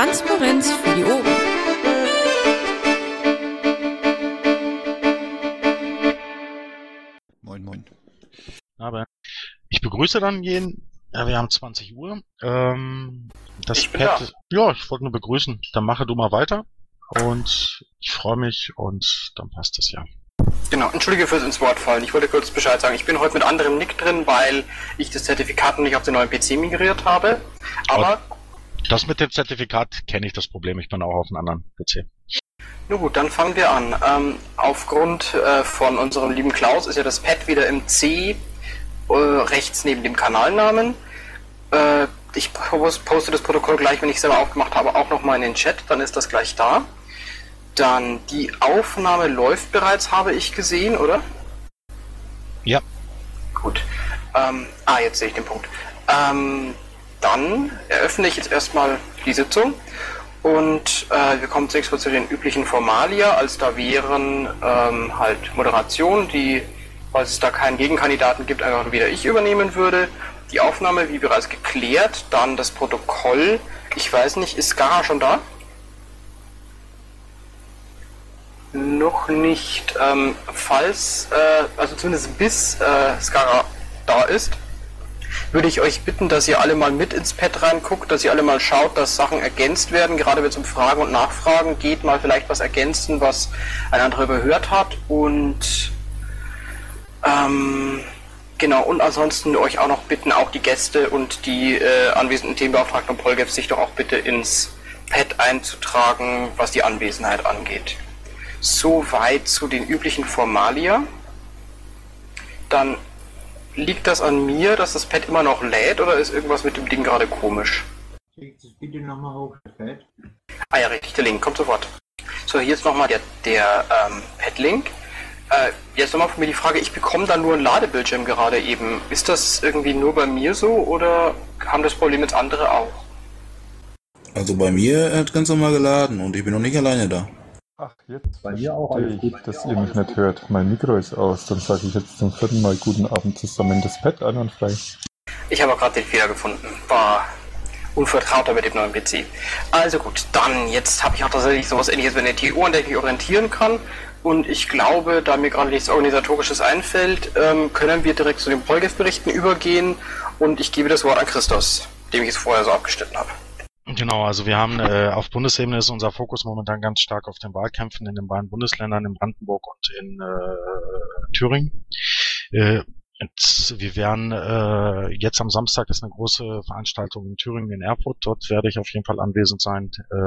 Transparenz für die Ohren. Moin, moin. Aber ich begrüße dann jeden. Ja, wir haben 20 Uhr. Das Pad. Ja, ich wollte nur begrüßen. Dann mache du mal weiter. Und ich freue mich und dann passt es ja. Genau, entschuldige fürs ins Wort fallen. Ich wollte kurz Bescheid sagen. Ich bin heute mit anderem Nick drin, weil ich das Zertifikat noch nicht auf den neuen PC migriert habe. Aber das mit dem Zertifikat kenne ich das Problem. Ich bin auch auf einem anderen PC. Nun gut, dann fangen wir an. Aufgrund von unserem lieben Klaus ist ja das Pad wieder im C rechts neben dem Kanalnamen. Ich poste das Protokoll gleich, wenn ich es selber aufgemacht habe, auch nochmal in den Chat. Dann ist das gleich da. Dann, die Aufnahme läuft bereits, habe ich gesehen, oder? Ja. Gut. Jetzt sehe ich den Punkt. Dann eröffne ich jetzt erstmal die Sitzung und wir kommen zunächst mal zu den üblichen Formalia, als da wären halt Moderation, die, falls es da keinen Gegenkandidaten gibt, einfach wieder ich übernehmen würde. Die Aufnahme, wie bereits geklärt, dann das Protokoll. Ich weiß nicht, ist Skara schon da? Noch nicht. Falls, also zumindest bis Skara da ist, würde ich euch bitten, dass ihr alle mal mit ins Pad reinguckt, dass ihr alle mal schaut, dass Sachen ergänzt werden, gerade wenn es um Fragen und Nachfragen geht, mal vielleicht was ergänzen, was ein anderer überhört hat und genau, und ansonsten euch auch noch bitten, auch die Gäste und die anwesenden Themenbeauftragten und Polgef sich doch auch bitte ins Pad einzutragen, was die Anwesenheit angeht. Soweit zu den üblichen Formalia. Dann liegt das an mir, dass das Pad immer noch lädt, oder ist irgendwas mit dem Ding gerade komisch? Schickt es bitte nochmal hoch, das Pad. Ja, richtig, der Link kommt sofort. So, hier ist nochmal der Pad-Link. Jetzt nochmal von mir die Frage, ich bekomme da nur einen Ladebildschirm gerade eben. Ist das irgendwie nur bei mir so, oder haben das Problem jetzt andere auch? Also bei mir hat ganz normal geladen und ich bin noch nicht alleine da. Ach, jetzt bei mir auch alles gut, dass ihr mich nicht hört. Mein Mikro ist aus, dann sage ich jetzt zum 4. Mal guten Abend zusammen. Das Pad einwandfrei. Ich habe auch gerade den Fehler gefunden. War unvertrauter mit dem neuen PC. Also gut, dann jetzt habe ich auch tatsächlich sowas ähnliches wie eine TU, an der ich mich orientieren kann. Und ich glaube, da mir gerade nichts Organisatorisches einfällt, können wir direkt zu den Polgef-Berichten übergehen. Und ich gebe das Wort an Christos, dem ich es vorher so abgeschnitten habe. Genau, also wir haben auf Bundesebene ist unser Fokus momentan ganz stark auf den Wahlkämpfen in den beiden Bundesländern, in Brandenburg und in Thüringen. Wir werden jetzt am Samstag ist eine große Veranstaltung in Thüringen in Erfurt. Dort werde ich auf jeden Fall anwesend sein.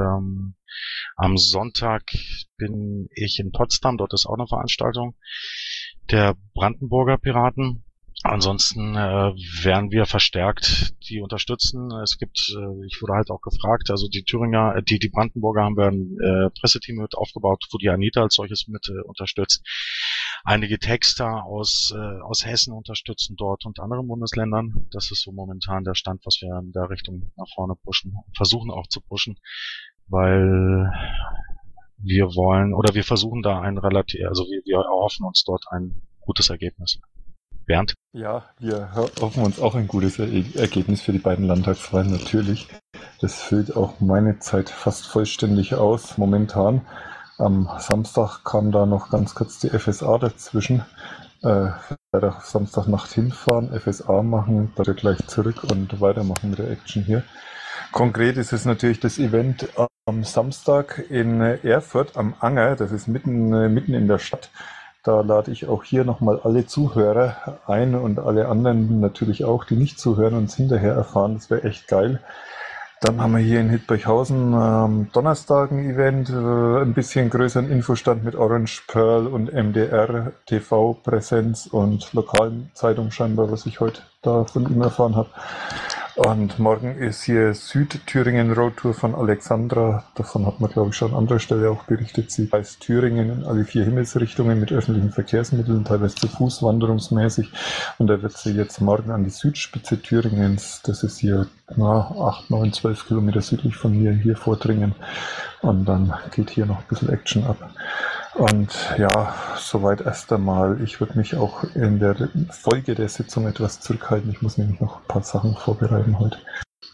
Am Sonntag bin ich in Potsdam. Dort ist auch eine Veranstaltung der Brandenburger Piraten. Ansonsten werden wir verstärkt die unterstützen. Es gibt, ich wurde halt auch gefragt, also die Thüringer, die Brandenburger haben wir ein Presseteam mit aufgebaut, wo die Anita als solches mit unterstützt. Einige Texter aus Hessen unterstützen dort und anderen Bundesländern. Das ist so momentan der Stand, was wir in der Richtung nach vorne pushen, versuchen auch zu pushen, weil wir wollen oder wir versuchen da wir erhoffen uns dort ein gutes Ergebnis. Bernd? Ja, wir hoffen uns auch ein gutes Ergebnis für die beiden Landtagswahlen natürlich. Das füllt auch meine Zeit fast vollständig aus momentan. Am Samstag kam da noch ganz kurz die FSA dazwischen. Leider Samstagnacht hinfahren, FSA machen, dann gleich zurück und weitermachen mit der Action hier. Konkret ist es natürlich das Event am Samstag in Erfurt am Anger. Das ist mitten in der Stadt. Da lade ich auch hier nochmal alle Zuhörer ein und alle anderen natürlich auch, die nicht zuhören und es hinterher erfahren. Das wäre echt geil. Dann haben wir hier in Hildburghausen am Donnerstag ein Event, ein bisschen größeren Infostand mit Orange Pearl und MDR, TV-Präsenz und lokalen Zeitung scheinbar, was ich heute da von ihm erfahren habe. Und morgen ist hier Südthüringen Roadtour von Alexandra. Davon hat man, glaube ich, schon an anderer Stelle auch berichtet. Sie reist Thüringen in alle 4 Himmelsrichtungen mit öffentlichen Verkehrsmitteln, teilweise zu Fuß, wanderungsmäßig. Und da wird sie jetzt morgen an die Südspitze Thüringens, das ist hier 8, 9, 12 Kilometer südlich von mir, hier vordringen. Und dann geht hier noch ein bisschen Action ab. Und ja, soweit erst einmal. Ich würde mich auch in der Folge der Sitzung etwas zurückhalten. Ich muss nämlich noch ein paar Sachen vorbereiten heute.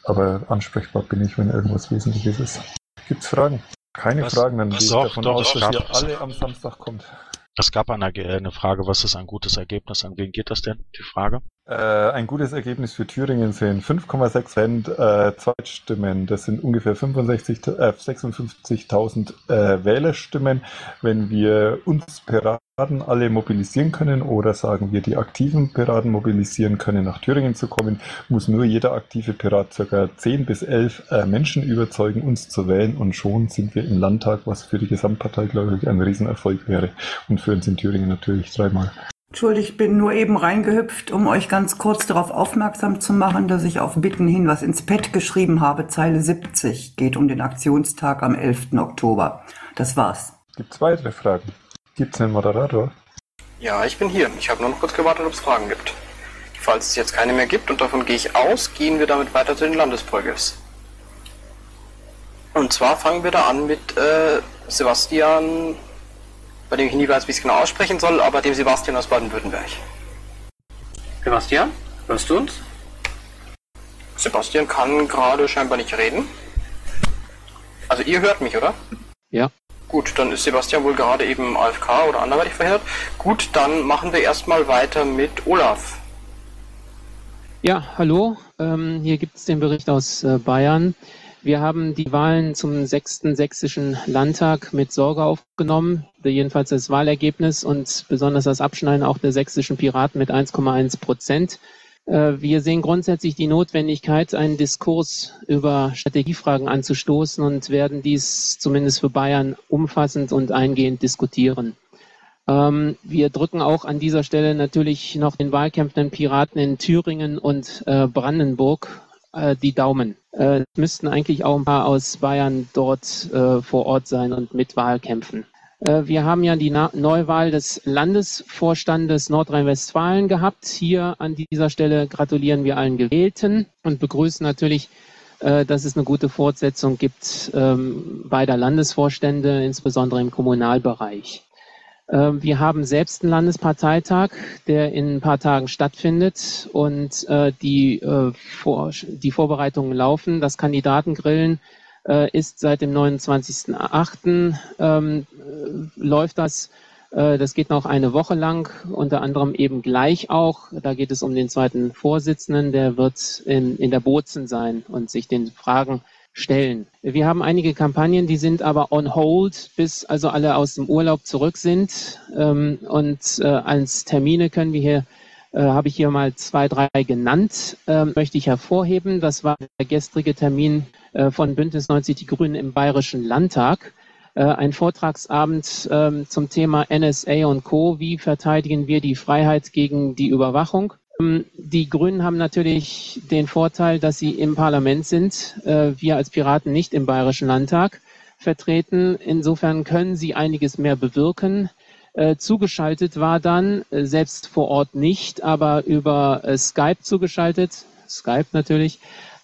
Aber ansprechbar bin ich, wenn irgendwas Wesentliches ist. Gibt's Fragen? Keine Fragen, dann gehe ich davon aus, dass ihr alle am Samstag kommt. Es gab eine Frage, was ist ein gutes Ergebnis? An wen geht das denn, die Frage? Ein gutes Ergebnis für Thüringen sind 5,6% Zweitstimmen. Das sind ungefähr 56.000 Wählerstimmen. Wenn wir uns Piraten alle mobilisieren können oder sagen wir die aktiven Piraten mobilisieren können, nach Thüringen zu kommen, muss nur jeder aktive Pirat ca. 10 bis 11 Menschen überzeugen, uns zu wählen, und schon sind wir im Landtag, was für die Gesamtpartei, glaube ich, ein Riesenerfolg wäre, und für uns in Thüringen natürlich 3-mal. Entschuldigt, ich bin nur eben reingehüpft, um euch ganz kurz darauf aufmerksam zu machen, dass ich auf Bitten hin was ins Pad geschrieben habe. Zeile 70 geht um den Aktionstag am 11. Oktober. Das war's. Gibt's weitere Fragen? Gibt's einen Moderator? Ja, ich bin hier. Ich habe nur noch kurz gewartet, ob es Fragen gibt. Falls es jetzt keine mehr gibt, und davon gehe ich aus, gehen wir damit weiter zu den Landesprogis. Und zwar fangen wir da an mit Sebastian, bei dem ich nie weiß, wie ich es genau aussprechen soll, aber dem Sebastian aus Baden-Württemberg. Sebastian, hörst du uns? Sebastian kann gerade scheinbar nicht reden. Also ihr hört mich, oder? Ja. Gut, dann ist Sebastian wohl gerade eben AFK oder anderweitig verhindert. Gut, dann machen wir erstmal weiter mit Olaf. Ja, hallo. Hier gibt es den Bericht aus Bayern. Wir haben die Wahlen zum 6. Sächsischen Landtag mit Sorge aufgenommen, jedenfalls das Wahlergebnis und besonders das Abschneiden auch der sächsischen Piraten mit 1,1%. Wir sehen grundsätzlich die Notwendigkeit, einen Diskurs über Strategiefragen anzustoßen und werden dies zumindest für Bayern umfassend und eingehend diskutieren. Wir drücken auch an dieser Stelle natürlich noch den wahlkämpfenden Piraten in Thüringen und Brandenburg die Daumen. Es müssten eigentlich auch ein paar aus Bayern dort vor Ort sein und mit Wahlkämpfen. Wir haben ja die Neuwahl des Landesvorstandes Nordrhein-Westfalen gehabt. Hier an dieser Stelle gratulieren wir allen Gewählten und begrüßen natürlich, dass es eine gute Fortsetzung gibt beider Landesvorstände, insbesondere im Kommunalbereich. Wir haben selbst einen Landesparteitag, der in ein paar Tagen stattfindet, und die Vorbereitungen laufen. Das Kandidatengrillen ist seit dem 29.08. Läuft das. Das geht noch eine Woche lang, unter anderem eben gleich auch. Da geht es um den zweiten Vorsitzenden, der wird in der Bozen sein und sich den Fragen stellen. Wir haben einige Kampagnen, die sind aber on hold, bis also alle aus dem Urlaub zurück sind. Als Termine können wir hier, habe ich hier mal 2, 3 genannt, möchte ich hervorheben. Das war der gestrige Termin von Bündnis 90 Die Grünen im Bayerischen Landtag. Ein Vortragsabend zum Thema NSA und Co. Wie verteidigen wir die Freiheit gegen die Überwachung? Die Grünen haben natürlich den Vorteil, dass sie im Parlament sind. Wir als Piraten nicht im Bayerischen Landtag vertreten. Insofern können sie einiges mehr bewirken. Zugeschaltet war dann, selbst vor Ort nicht, aber über Skype zugeschaltet, Skype natürlich,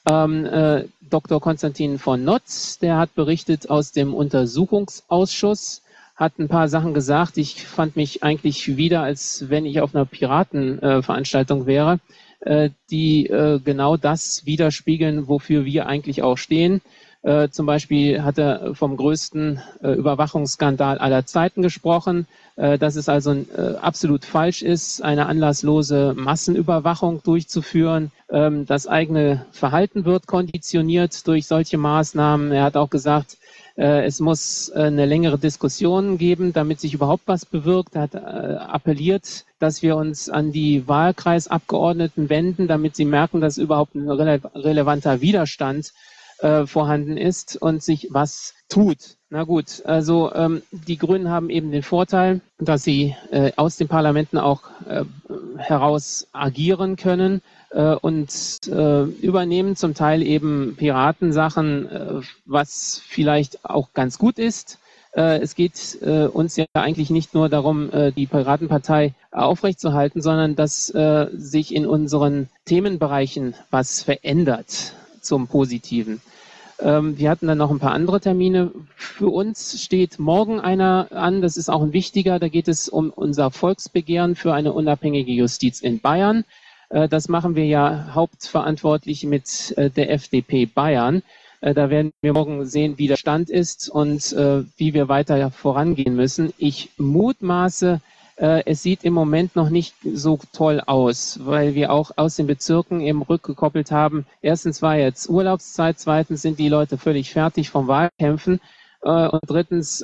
Dr. Konstantin von Notz, der hat berichtet aus dem Untersuchungsausschuss, hat ein paar Sachen gesagt. Ich fand mich eigentlich wieder, als wenn ich auf einer Piratenveranstaltung wäre, die genau das widerspiegeln, wofür wir eigentlich auch stehen. Zum Beispiel hat er vom größten Überwachungsskandal aller Zeiten gesprochen, dass es also absolut falsch ist, eine anlasslose Massenüberwachung durchzuführen. Das eigene Verhalten wird konditioniert durch solche Maßnahmen. Er hat auch gesagt, es muss eine längere Diskussion geben, damit sich überhaupt was bewirkt. Er hat appelliert, dass wir uns an die Wahlkreisabgeordneten wenden, damit sie merken, dass überhaupt ein relevanter Widerstand vorhanden ist und sich was tut. Na gut, also die Grünen haben eben den Vorteil, dass sie aus den Parlamenten auch heraus agieren können und übernehmen zum Teil eben Piratensachen, was vielleicht auch ganz gut ist. Es geht uns ja eigentlich nicht nur darum, die Piratenpartei aufrechtzuerhalten, sondern dass sich in unseren Themenbereichen was verändert zum Positiven. Wir hatten dann noch ein paar andere Termine. Für uns steht morgen einer an, das ist auch ein wichtiger, da geht es um unser Volksbegehren für eine unabhängige Justiz in Bayern. Das machen wir ja hauptverantwortlich mit der FDP Bayern. Da werden wir morgen sehen, wie der Stand ist und wie wir weiter vorangehen müssen. Ich mutmaße, es sieht im Moment noch nicht so toll aus, weil wir auch aus den Bezirken eben rückgekoppelt haben. Erstens war jetzt Urlaubszeit, zweitens sind die Leute völlig fertig vom Wahlkämpfen und drittens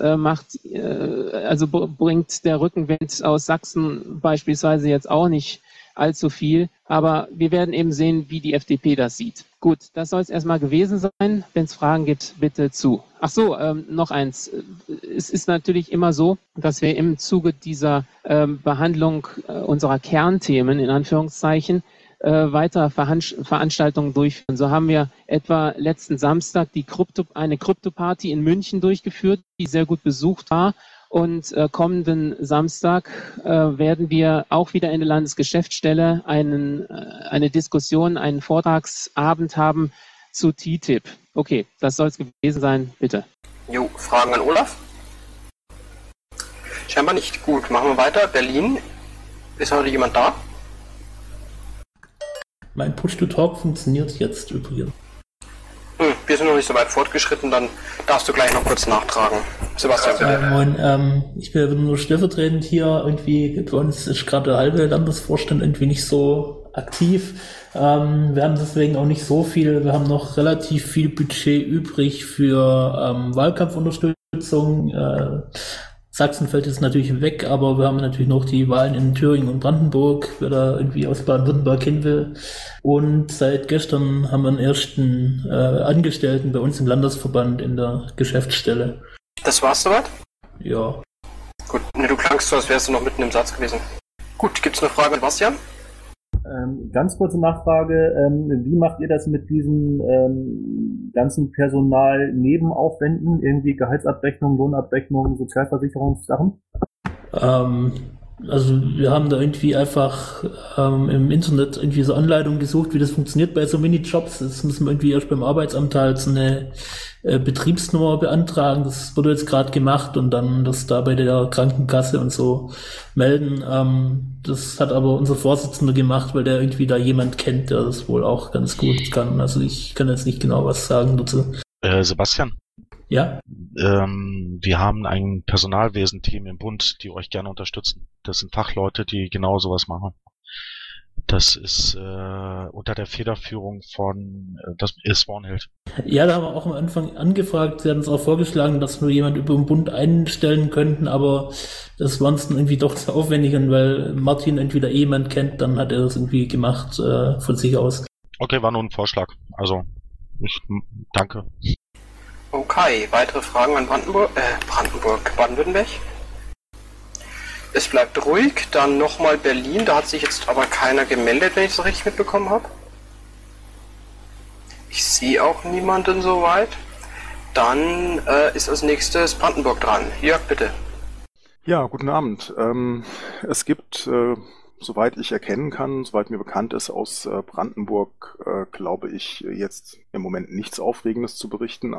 bringt der Rückenwind aus Sachsen beispielsweise jetzt auch nicht allzu viel. Aber wir werden eben sehen, wie die FDP das sieht. Gut, das soll es erstmal gewesen sein. Wenn es Fragen gibt, bitte zu. Ach so, noch eins. Es ist natürlich immer so, dass wir im Zuge dieser Behandlung unserer Kernthemen, in Anführungszeichen, weitere Veranstaltungen durchführen. So haben wir etwa letzten Samstag eine Krypto-Party in München durchgeführt, die sehr gut besucht war. Und kommenden Samstag werden wir auch wieder in der Landesgeschäftsstelle eine Diskussion, einen Vortragsabend haben zu TTIP. Okay, das soll es gewesen sein, bitte. Jo, Fragen an Olaf? Scheinbar nicht. Gut, machen wir weiter. Berlin. Ist heute jemand da? Mein Push-to-Talk funktioniert jetzt übrigens. Wir sind noch nicht so weit fortgeschritten, dann darfst du gleich noch kurz nachtragen. Sebastian, bitte. Moin, ich bin nur stellvertretend hier. Irgendwie, bei uns ist gerade der halbe Landesvorstand irgendwie nicht so aktiv. Wir haben deswegen auch nicht so viel. Wir haben noch relativ viel Budget übrig für Wahlkampfunterstützung. Sachsen fällt jetzt natürlich weg, aber wir haben natürlich noch die Wahlen in Thüringen und Brandenburg, wer da irgendwie aus Baden-Württemberg hin will. Und seit gestern haben wir einen ersten Angestellten bei uns im Landesverband in der Geschäftsstelle. Das war's soweit? Ja. Gut, du klangst so, als wärst du noch mitten im Satz gewesen. Gut, gibt's eine Frage an Bastian? Ganz kurze Nachfrage, wie macht ihr das mit diesem ganzen Personal-Nebenaufwänden, irgendwie Gehaltsabrechnung, Lohnabrechnung, Sozialversicherungssachen? Also wir haben da irgendwie einfach im Internet irgendwie so Anleitungen gesucht, wie das funktioniert bei so Minijobs. Das müssen wir irgendwie erst beim Arbeitsamt halt so eine Betriebsnummer beantragen. Das wurde jetzt gerade gemacht und dann das da bei der Krankenkasse und so melden. Das hat aber unser Vorsitzender gemacht, weil der irgendwie da jemand kennt, der das wohl auch ganz gut kann. Also ich kann jetzt nicht genau was sagen dazu. Sebastian? Ja? Wir haben ein Personalwesen-Team im Bund, die euch gerne unterstützen. Das sind Fachleute, die genau sowas machen. Das ist unter der Federführung von das ist Warnhild. Ja, da haben wir auch am Anfang angefragt. Sie hatten uns auch vorgeschlagen, dass wir jemand über den Bund einstellen könnten, aber das war uns dann irgendwie doch zu aufwendig. Und weil Martin entweder jemand kennt, dann hat er das irgendwie gemacht von sich aus. Okay, war nur ein Vorschlag. Also, danke. Okay, weitere Fragen an Baden-Württemberg? Es bleibt ruhig, dann nochmal Berlin, da hat sich jetzt aber keiner gemeldet, wenn ich das richtig mitbekommen habe. Ich sehe auch niemanden soweit. Dann ist als nächstes Brandenburg dran. Jörg, bitte. Ja, guten Abend. Es gibt, soweit ich erkennen kann, soweit mir bekannt ist, aus Brandenburg, glaube ich, jetzt im Moment nichts Aufregendes zu berichten.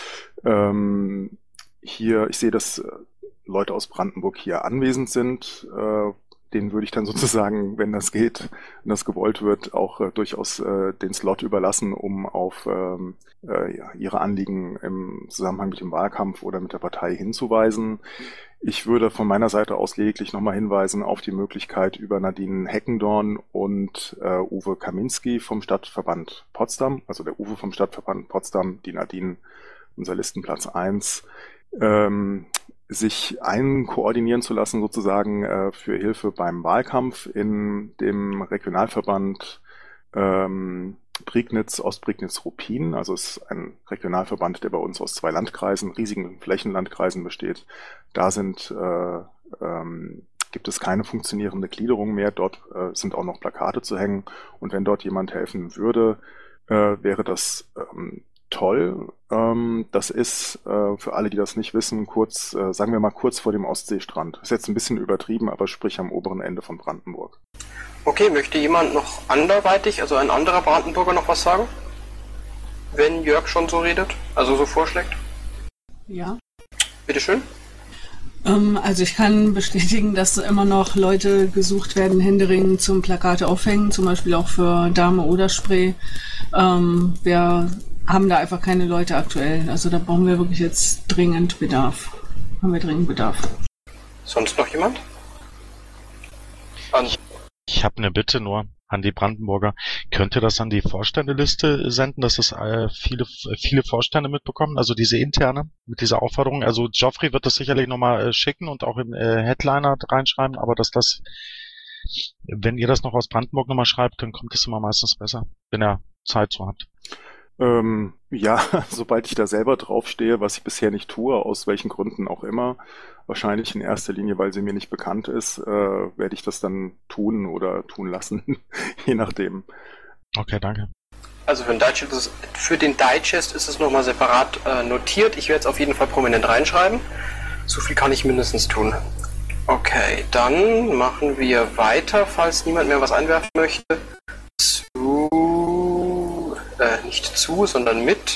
Hier, ich sehe, dass Leute aus Brandenburg hier anwesend sind. Denen würde ich dann sozusagen, wenn das geht, wenn das gewollt wird, auch durchaus den Slot überlassen, um auf ihre Anliegen im Zusammenhang mit dem Wahlkampf oder mit der Partei hinzuweisen. Ich würde von meiner Seite aus lediglich nochmal hinweisen auf die Möglichkeit über Nadine Heckendorn und Uwe Kaminski vom Stadtverband Potsdam, also der Uwe vom Stadtverband Potsdam, die Nadine, unser Listenplatz 1, sich einkoordinieren zu lassen sozusagen für Hilfe beim Wahlkampf in dem Regionalverband Prignitz, Ostprignitz-Ruppin. Also es ist ein Regionalverband, der bei uns aus 2 Landkreisen, riesigen Flächenlandkreisen besteht. Da gibt es keine funktionierende Gliederung mehr. Dort sind auch noch Plakate zu hängen. Und wenn dort jemand helfen würde, wäre das toll. Das ist für alle, die das nicht wissen, kurz, sagen wir mal kurz vor dem Ostseestrand. Ist jetzt ein bisschen übertrieben, aber sprich am oberen Ende von Brandenburg. Okay, möchte jemand noch anderweitig, also ein anderer Brandenburger noch was sagen? Wenn Jörg schon so redet, also so vorschlägt? Ja. Bitteschön. Also ich kann bestätigen, dass immer noch Leute gesucht werden, händeringend zum Plakate aufhängen, zum Beispiel auch für Dame oder Spray. Wir haben da einfach keine Leute aktuell. Also da brauchen wir wirklich jetzt dringend Bedarf. Haben wir dringend Bedarf. Sonst noch jemand? Ich habe eine Bitte nur an die Brandenburger. Könnt ihr das an die Vorständeliste senden, dass das viele Vorstände mitbekommen? Also diese interne mit dieser Aufforderung. Also Geoffrey wird das sicherlich nochmal schicken und auch im Headliner reinschreiben, aber wenn ihr das noch aus Brandenburg nochmal schreibt, dann kommt es immer meistens besser, wenn ihr Zeit so habt. Ja, sobald ich da selber draufstehe, was ich bisher nicht tue, aus welchen Gründen auch immer, wahrscheinlich in erster Linie, weil sie mir nicht bekannt ist, werde ich das dann tun oder tun lassen, je nachdem. Okay, danke. Also für den Digest ist es nochmal separat notiert. Ich werde es auf jeden Fall prominent reinschreiben. So viel kann ich mindestens tun. Okay, dann machen wir weiter, falls niemand mehr was einwerfen möchte. Sondern mit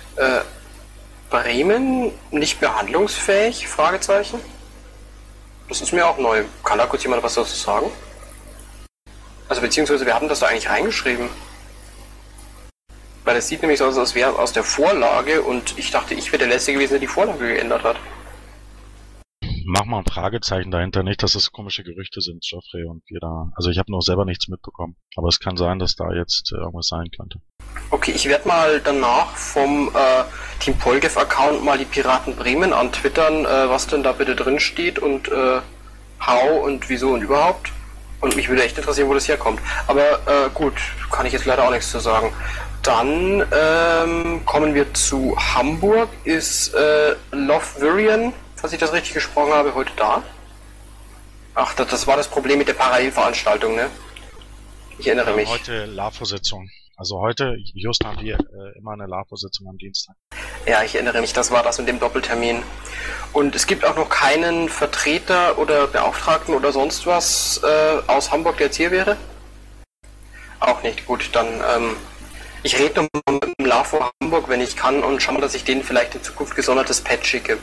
Bremen nicht mehr handlungsfähig? Fragezeichen. Das ist mir auch neu. Kann da kurz jemand was dazu sagen? Also beziehungsweise wir hatten das da eigentlich reingeschrieben. Weil es sieht nämlich so aus, als wäre aus der Vorlage und ich dachte, ich wäre der Letzte gewesen, der die Vorlage geändert hat. Mach mal ein Fragezeichen dahinter, nicht, dass es komische Gerüchte sind, Geoffrey, und wir da. Also ich habe noch selber nichts mitbekommen. Aber es kann sein, dass da jetzt irgendwas sein könnte. Okay, ich werde mal danach vom Team Polgef-Account mal die Piraten Bremen antwittern, was denn da bitte drin steht und how und wieso und überhaupt. Und mich würde echt interessieren, wo das herkommt. Aber gut, kann ich jetzt leider auch nichts zu sagen. Dann kommen wir zu Hamburg. Ist Lovvirian, falls ich das richtig gesprochen habe, heute da? Ach, das war das Problem mit der Parallelveranstaltung, ne? Ich erinnere mich. Heute LAFO-Sitzung. Also heute, just haben wir immer eine LAFO-Sitzung am Dienstag. Ja, ich erinnere mich, das war das mit dem Doppeltermin. Und es gibt auch noch keinen Vertreter oder Beauftragten oder sonst was aus Hamburg, der jetzt hier wäre? Auch nicht. Gut, dann ich rede nochmal mit dem LAFO Hamburg, wenn ich kann, und schau mal, dass ich denen vielleicht in Zukunft gesondertes Pad schicke.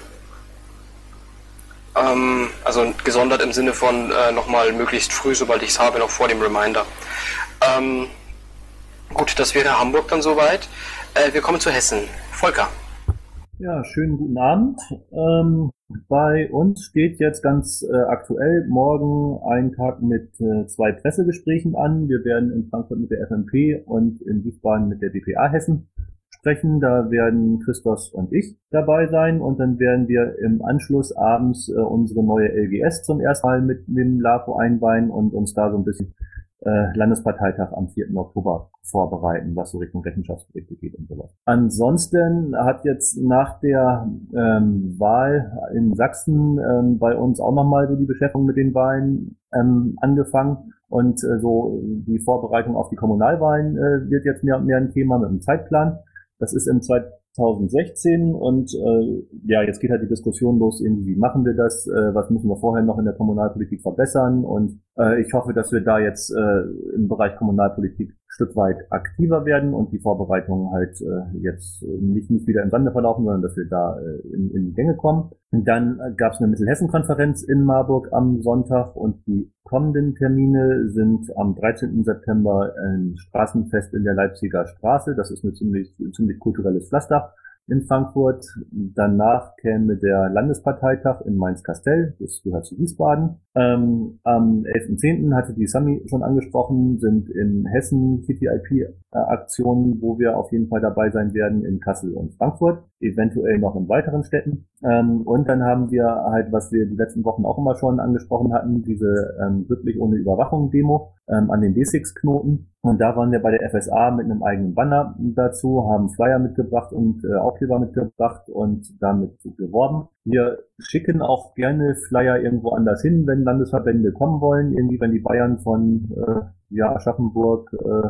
Also gesondert im Sinne von nochmal möglichst früh, sobald ich es habe, noch vor dem Reminder. Gut, das wäre Hamburg dann soweit. Wir kommen zu Hessen. Volker. Ja, schönen guten Abend. Bei uns steht jetzt ganz aktuell morgen ein Tag mit 2 Pressegesprächen an. Wir werden in Frankfurt mit der FMP und in Wiesbaden mit der DPA Hessen sprechen. Da werden Christos und ich dabei sein und dann werden wir im Anschluss abends unsere neue LGS zum ersten Mal mit dem LAFO einweihen und uns da so ein bisschen Landesparteitag am 4. Oktober vorbereiten, was so Richtung Rechenschaftsberichte geht und sowas. Ansonsten hat jetzt nach der Wahl in Sachsen bei uns auch nochmal so die Beschäftigung mit den Wahlen angefangen und so die Vorbereitung auf die Kommunalwahlen wird jetzt mehr und mehr ein Thema mit einem Zeitplan. Das ist im 2016 und ja, jetzt geht halt die Diskussion los, wie machen wir das, was müssen wir vorher noch in der Kommunalpolitik verbessern und ich hoffe, dass wir da jetzt im Bereich Kommunalpolitik ein Stück weit aktiver werden und die Vorbereitungen halt jetzt nicht wieder im Sande verlaufen, sondern dass wir da in die Gänge kommen. Und dann gab es eine Mittelhessen-Konferenz in Marburg am Sonntag und die kommenden Termine sind am 13. September ein Straßenfest in der Leipziger Straße. Das ist ein ziemlich kulturelles Pflaster in Frankfurt. Danach käme der Landesparteitag in Mainz-Kastel, das gehört zu Wiesbaden. Am 11.10. hatte die Sami schon angesprochen, sind in Hessen TTIP-Aktionen, wo wir auf jeden Fall dabei sein werden, in Kassel und Frankfurt, eventuell noch in weiteren Städten. Und dann haben wir halt, was wir die letzten Wochen auch immer schon angesprochen hatten, diese Wirklich ohne Überwachung-Demo an den D6-Knoten. Und da waren wir bei der FSA mit einem eigenen Banner dazu, haben Flyer mitgebracht und Aufkleber mitgebracht und damit geworben. Wir schicken auch gerne Flyer irgendwo anders hin, wenn Landesverbände kommen wollen, irgendwie wenn die Bayern von Aschaffenburg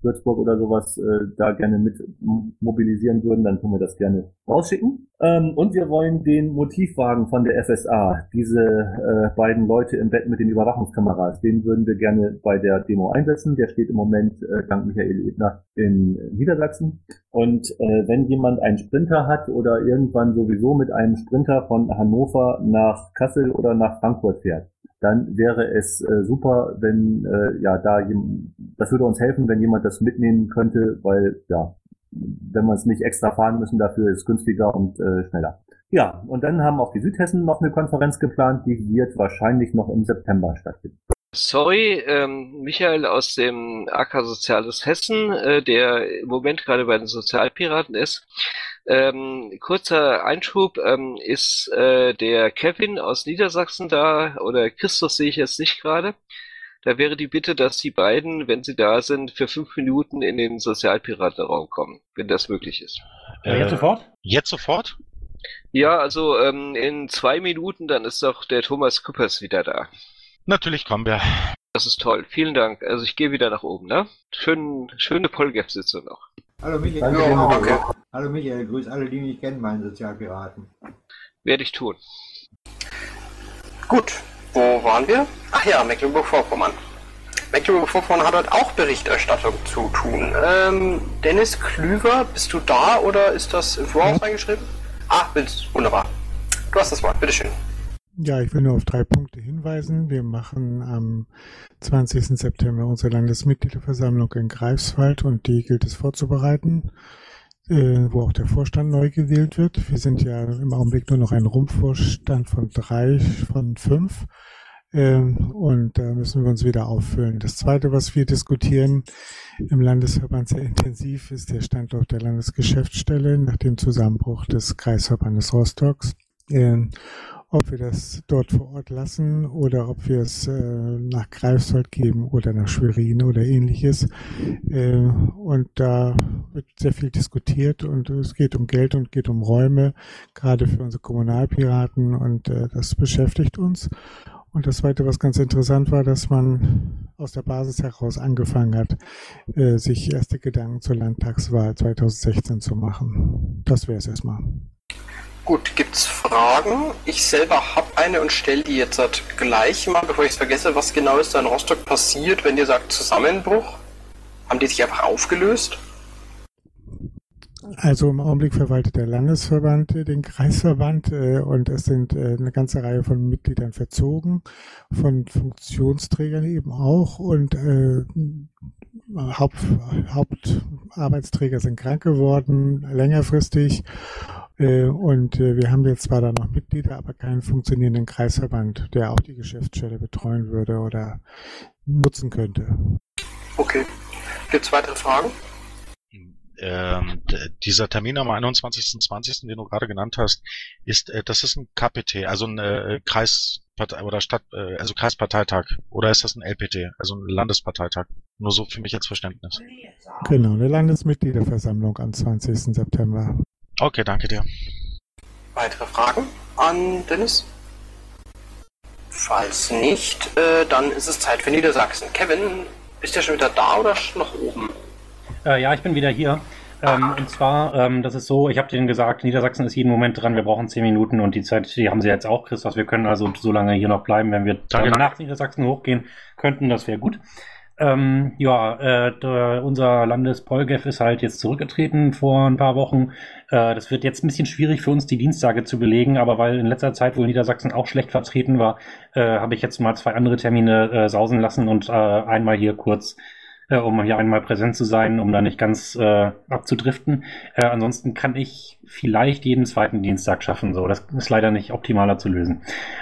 Würzburg oder sowas da gerne mit mobilisieren würden, dann können wir das gerne rausschicken. Und wir wollen den Motivwagen von der FSA, diese beiden Leute im Bett mit den Überwachungskameras, den würden wir gerne bei der Demo einsetzen. Der steht im Moment dank Michael Ebner in Niedersachsen. Und wenn jemand einen Sprinter hat oder irgendwann sowieso mit einem Sprinter von Hannover nach Kassel oder nach Frankfurt fährt, dann wäre es super, wenn das würde uns helfen, wenn jemand das mitnehmen könnte, weil wenn wir es nicht extra fahren müssen, dafür ist es günstiger und schneller. Ja, und dann haben auch die Südhessen noch eine Konferenz geplant, die wird wahrscheinlich noch im September stattfinden. Sorry, Michael aus dem AK Soziales Hessen, der im Moment gerade bei den Sozialpiraten ist. Kurzer Einschub, ist der Kevin aus Niedersachsen da, oder Christoph sehe ich jetzt nicht gerade. Da wäre die Bitte, dass die beiden, wenn sie da sind, für 5 Minuten in den Sozialpiratenraum kommen, wenn das möglich ist. Jetzt sofort? Jetzt sofort? Ja, also in 2 Minuten, dann ist doch der Thomas Kuppers wieder da. Natürlich kommen wir. Das ist toll, vielen Dank. Also ich gehe wieder nach oben, ne? Schöne Polgef-Sitzung noch. Hallo Michael. Danke, Okay. Hallo Michael, grüß alle, die mich kennen, meinen Sozialpiraten. Werde ich tun. Gut, wo waren wir? Ach ja, Mecklenburg-Vorpommern. Mecklenburg-Vorpommern hat dort auch Berichterstattung zu tun. Dennis Klüver, bist du da oder ist das im Voraus eingeschrieben? Ah, wunderbar. Du hast das Wort, bitteschön. Ja, ich will nur auf 3 Punkte hinweisen. Wir machen am 20. September unsere Landesmitgliederversammlung in Greifswald und die gilt es vorzubereiten, wo auch der Vorstand neu gewählt wird. Wir sind ja im Augenblick nur noch ein Rumpfvorstand von 3 von 5 und da müssen wir uns wieder auffüllen. Das Zweite, was wir diskutieren im Landesverband sehr intensiv, ist der Standort der Landesgeschäftsstelle nach dem Zusammenbruch des Kreisverbandes Rostocks. Ob wir das dort vor Ort lassen oder ob wir es nach Greifswald geben oder nach Schwerin oder ähnliches. Und da wird sehr viel diskutiert und es geht um Geld und geht um Räume, gerade für unsere Kommunalpiraten und das beschäftigt uns. Und das Zweite, was ganz interessant war, dass man aus der Basis heraus angefangen hat, sich erste Gedanken zur Landtagswahl 2016 zu machen. Das wäre es erstmal. Gut, gibt's Fragen? Ich selber habe eine und stelle die jetzt gleich mal, bevor ich es vergesse. Was genau ist da in Rostock passiert, wenn ihr sagt Zusammenbruch? Haben die sich einfach aufgelöst? Also im Augenblick verwaltet der Landesverband den Kreisverband und es sind eine ganze Reihe von Mitgliedern verzogen, von Funktionsträgern eben auch und Hauptarbeitsträger sind krank geworden, längerfristig. Und wir haben jetzt zwar da noch Mitglieder, aber keinen funktionierenden Kreisverband, der auch die Geschäftsstelle betreuen würde oder nutzen könnte. Okay. Gibt's weitere Fragen? Dieser Termin am 21.20., den du gerade genannt hast, das ist ein KPT, also ein Kreispartei oder also Kreisparteitag, oder ist das ein LPT, also ein Landesparteitag? Nur so für mich als Verständnis. Genau, eine Landesmitgliederversammlung am 20. September. Okay, danke dir. Weitere Fragen an Dennis? Falls nicht, dann ist es Zeit für Niedersachsen. Kevin, bist du ja schon wieder da oder noch oben? Ja, ich bin wieder hier. Und zwar, das ist so, ich habe denen gesagt, Niedersachsen ist jeden Moment dran, wir brauchen 10 Minuten und die Zeit, die haben sie jetzt auch, Christoph. Wir können also so lange hier noch bleiben, wenn wir nach Niedersachsen hochgehen könnten, das wäre gut. Unser Landespolgef ist halt jetzt zurückgetreten vor ein paar Wochen. Das wird jetzt ein bisschen schwierig für uns, die Dienstage zu belegen, aber weil in letzter Zeit wohl Niedersachsen auch schlecht vertreten war, habe ich jetzt mal 2 andere Termine sausen lassen und einmal hier kurz, um hier einmal präsent zu sein, um da nicht ganz abzudriften. Ansonsten kann ich vielleicht jeden 2. Dienstag schaffen. So, das ist leider nicht optimaler zu lösen.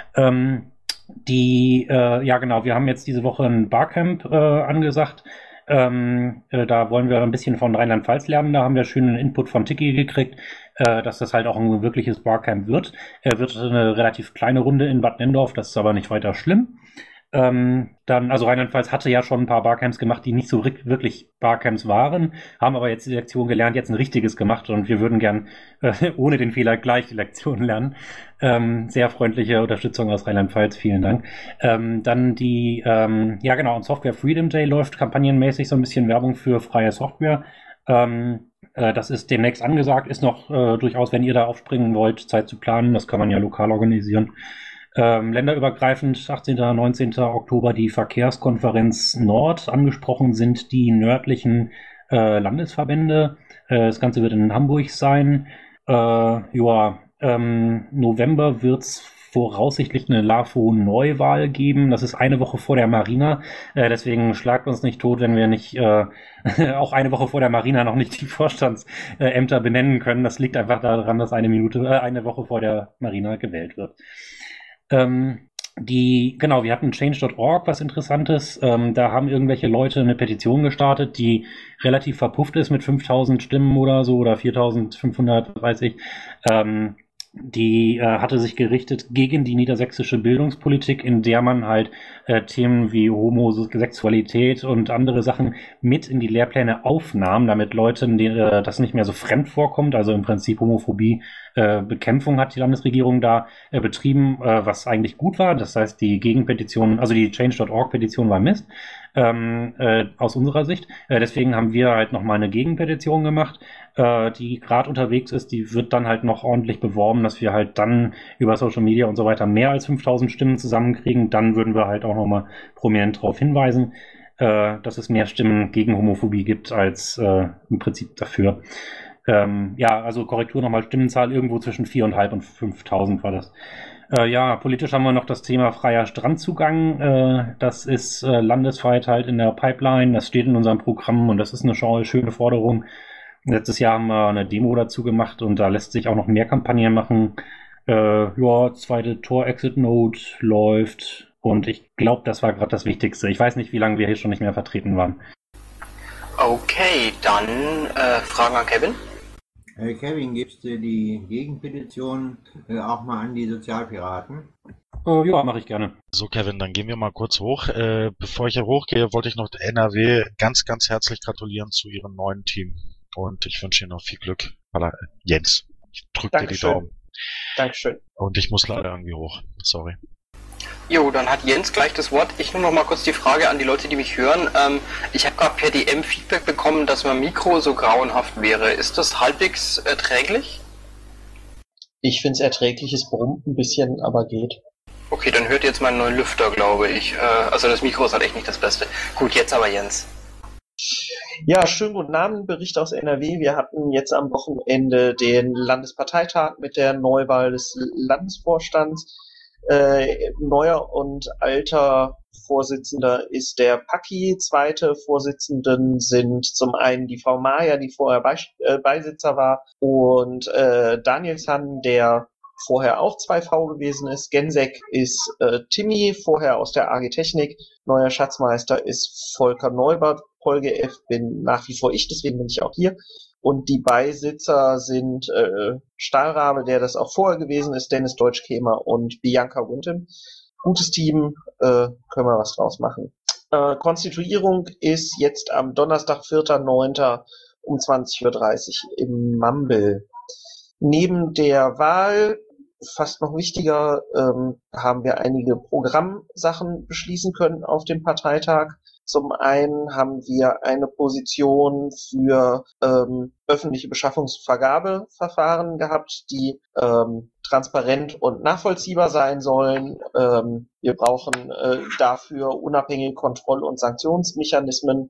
Wir haben jetzt diese Woche ein Barcamp angesagt. Da wollen wir ein bisschen von Rheinland-Pfalz lernen. Da haben wir schönen Input von Tiki gekriegt, dass das halt auch ein wirkliches Barcamp wird. Wird eine relativ kleine Runde in Bad Nendorf, das ist aber nicht weiter schlimm. Also Rheinland-Pfalz hatte ja schon ein paar Barcamps gemacht, die nicht so wirklich Barcamps waren, haben aber jetzt die Lektion gelernt, jetzt ein richtiges gemacht und wir würden gern ohne den Fehler gleich die Lektion lernen. Sehr freundliche Unterstützung aus Rheinland-Pfalz, vielen Dank. Dann am Software Freedom Day läuft kampagnenmäßig so ein bisschen Werbung für freie Software. Das ist demnächst angesagt, ist noch durchaus, wenn ihr da aufspringen wollt, Zeit zu planen, das kann man ja lokal organisieren. Länderübergreifend 18. 19. Oktober die Verkehrskonferenz Nord. Angesprochen sind die nördlichen Landesverbände. Das Ganze wird in Hamburg sein. November wird's voraussichtlich eine LAFO-Neuwahl geben. Das ist eine Woche vor der Marina. Deswegen schlagt uns nicht tot, wenn wir nicht auch eine Woche vor der Marina noch nicht die Vorstandsämter benennen können. Das liegt einfach daran, dass eine Woche vor der Marina gewählt wird. Wir hatten change.org, was Interessantes. Da haben irgendwelche Leute eine Petition gestartet, die relativ verpufft ist mit 5000 Stimmen oder so oder 4500, weiß ich. Die hatte sich gerichtet gegen die niedersächsische Bildungspolitik, in der man halt Themen wie Homosexualität und andere Sachen mit in die Lehrpläne aufnahm, damit Leuten das nicht mehr so fremd vorkommt. Also im Prinzip Homophobie Bekämpfung hat die Landesregierung da betrieben, was eigentlich gut war. Das heißt, die Gegenpetition, also die Change.org-Petition war Mist. Aus unserer Sicht. Deswegen haben wir halt nochmal eine Gegenpetition gemacht, die gerade unterwegs ist. Die wird dann halt noch ordentlich beworben, dass wir halt dann über Social Media und so weiter mehr als 5000 Stimmen zusammenkriegen. Dann würden wir halt auch nochmal prominent darauf hinweisen, dass es mehr Stimmen gegen Homophobie gibt als im Prinzip dafür. Also Korrektur nochmal, Stimmenzahl irgendwo zwischen 4.500 und 5.000 war das. Politisch haben wir noch das Thema freier Strandzugang. Das ist landesweit halt in der Pipeline. Das steht in unserem Programm und das ist eine schöne Forderung. Letztes Jahr haben wir eine Demo dazu gemacht und da lässt sich auch noch mehr Kampagnen machen. Zweite Tor-Exit-Node läuft und ich glaube, das war gerade das Wichtigste. Ich weiß nicht, wie lange wir hier schon nicht mehr vertreten waren. Okay, dann Fragen an Kevin. Kevin, gibst du die Gegenpetition auch mal an die Sozialpiraten? Mache ich gerne. So, Kevin, dann gehen wir mal kurz hoch. Bevor ich hier hochgehe, wollte ich noch der NRW ganz, ganz herzlich gratulieren zu ihrem neuen Team. Und ich wünsche Ihnen noch viel Glück. Jens, ich drücke dir die Daumen. Dankeschön. Und ich muss leider irgendwie hoch. Sorry. Jo, dann hat Jens gleich das Wort. Ich nur noch mal kurz die Frage an die Leute, die mich hören. Ich habe gerade per DM Feedback bekommen, dass mein Mikro so grauenhaft wäre. Ist das halbwegs erträglich? Ich finde es erträglich, es brummt ein bisschen, aber geht. Okay, dann hört ihr jetzt meinen neuen Lüfter, glaube ich. Also das Mikro ist halt echt nicht das Beste. Gut, jetzt aber Jens. Ja, schönen guten Abend, Bericht aus NRW. Wir hatten jetzt am Wochenende den Landesparteitag mit der Neuwahl des Landesvorstands. Neuer und alter Vorsitzender ist der Paki. Zweite Vorsitzenden sind zum einen die Frau Maja, die vorher Beisitzer war, und Danielsson, der vorher auch 2V gewesen ist. Gensek ist Timmy, vorher aus der AG Technik. Neuer Schatzmeister ist Volker Neubert. Folge F bin nach wie vor ich, deswegen bin ich auch hier. Und die Beisitzer sind Stahlrabe, der das auch vorher gewesen ist, Dennis Deutschkämer und Bianca Winton. Gutes Team, können wir was draus machen. Konstituierung ist jetzt am Donnerstag, 4.9. um 20.30 Uhr im Mumble. Neben der Wahl, fast noch wichtiger, haben wir einige Programmsachen beschließen können auf dem Parteitag. Zum einen haben wir eine Position für öffentliche Beschaffungsvergabeverfahren gehabt, die transparent und nachvollziehbar sein sollen. Wir brauchen dafür unabhängige Kontroll- und Sanktionsmechanismen.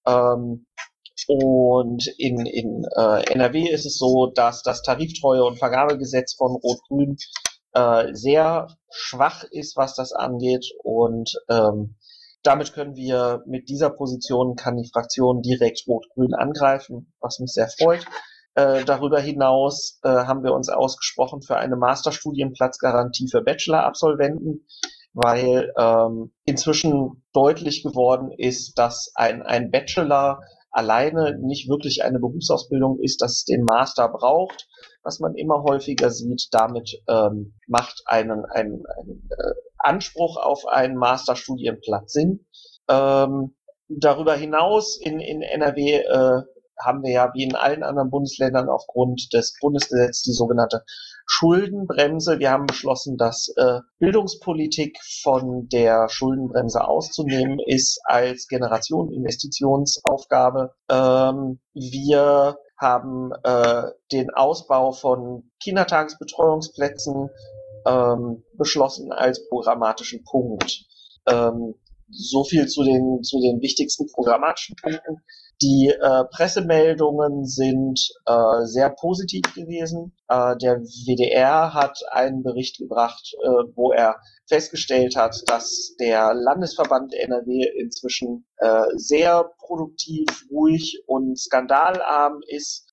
Und in NRW ist es so, dass das Tariftreue- und Vergabegesetz von Rot-Grün sehr schwach ist, was das angeht, und damit können wir mit dieser Position, kann die Fraktion direkt Rot-Grün angreifen, was mich sehr freut. Darüber hinaus haben wir uns ausgesprochen für eine Masterstudienplatzgarantie für Bachelor-Absolventen, weil inzwischen deutlich geworden ist, dass ein Bachelor alleine nicht wirklich eine Berufsausbildung ist, dass es den Master braucht. was man immer häufiger sieht. Damit macht einen Anspruch auf einen Masterstudienplatz Sinn. Darüber hinaus in NRW haben wir ja wie in allen anderen Bundesländern aufgrund des Bundesgesetzes die sogenannte Schuldenbremse. Wir haben beschlossen, dass Bildungspolitik von der Schuldenbremse auszunehmen ist als Generationeninvestitionsaufgabe. Wir haben den Ausbau von Kindertagesbetreuungsplätzen beschlossen als programmatischen Punkt. So viel zu den wichtigsten programmatischen Punkten. Die Pressemeldungen sind sehr positiv gewesen. Der WDR hat einen Bericht gebracht, wo er festgestellt hat, dass der Landesverband NRW inzwischen sehr produktiv, ruhig und skandalarm ist.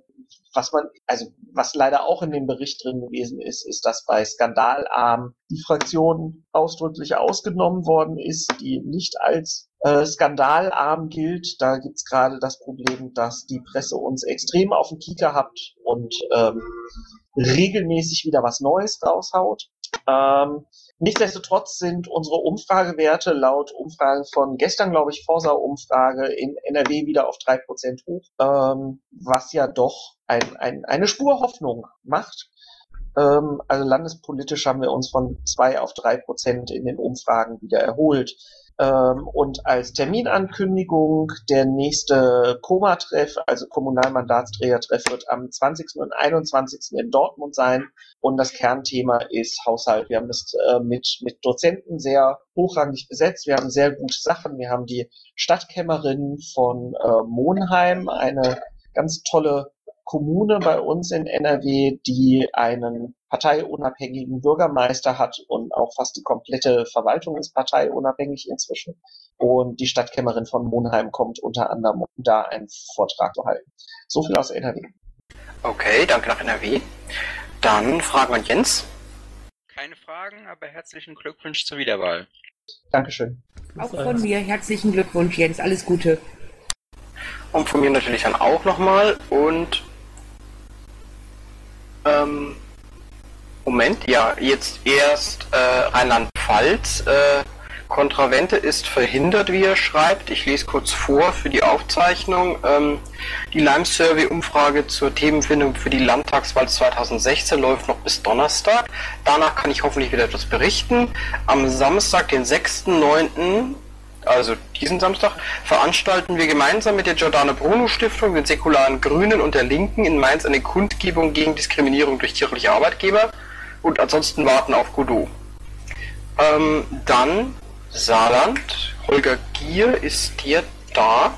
Was leider auch in dem Bericht drin gewesen ist, dass bei Skandalarm die Fraktion ausdrücklich ausgenommen worden ist, die nicht als skandalarm gilt. Da gibt's gerade das Problem, dass die Presse uns extrem auf den Kieker habt und regelmäßig wieder was Neues raushaut. Nichtsdestotrotz sind unsere Umfragewerte laut Umfragen von gestern, glaube ich, Forsa-Umfrage in NRW wieder auf 3% hoch, was ja doch eine Spur Hoffnung macht. Also landespolitisch haben wir uns von 2 auf 3% in den Umfragen wieder erholt. Und als Terminankündigung der nächste KOMA-Treff, also Kommunalmandatsträger-Treff, wird am 20. und 21. in Dortmund sein. Und das Kernthema ist Haushalt. Wir haben das mit Dozenten sehr hochrangig besetzt. Wir haben sehr gute Sachen. Wir haben die Stadtkämmerin von Monheim, eine ganz tolle Kommune bei uns in NRW, die einen parteiunabhängigen Bürgermeister hat und auch fast die komplette Verwaltung ist parteiunabhängig inzwischen. Und die Stadtkämmerin von Monheim kommt unter anderem, um da einen Vortrag zu halten. So viel aus NRW. Okay, danke nach NRW. Dann fragen wir Jens. Keine Fragen, aber herzlichen Glückwunsch zur Wiederwahl. Dankeschön. Auch von mir herzlichen Glückwunsch, Jens. Alles Gute. Und von mir natürlich dann auch nochmal. Und Moment, ja, jetzt erst Rheinland-Pfalz. Kontravente ist verhindert, wie er schreibt. Ich lese kurz vor für die Aufzeichnung. Die Lime-Survey-Umfrage zur Themenfindung für die Landtagswahl 2016 läuft noch bis Donnerstag. Danach kann ich hoffentlich wieder etwas berichten. Am Samstag, den 6.9., also diesen Samstag, veranstalten wir gemeinsam mit der Giordano Bruno Stiftung, den säkularen Grünen und der Linken in Mainz eine Kundgebung gegen Diskriminierung durch tierliche Arbeitgeber und ansonsten warten auf Godot. Dann Saarland. Holger Gier, ist der da?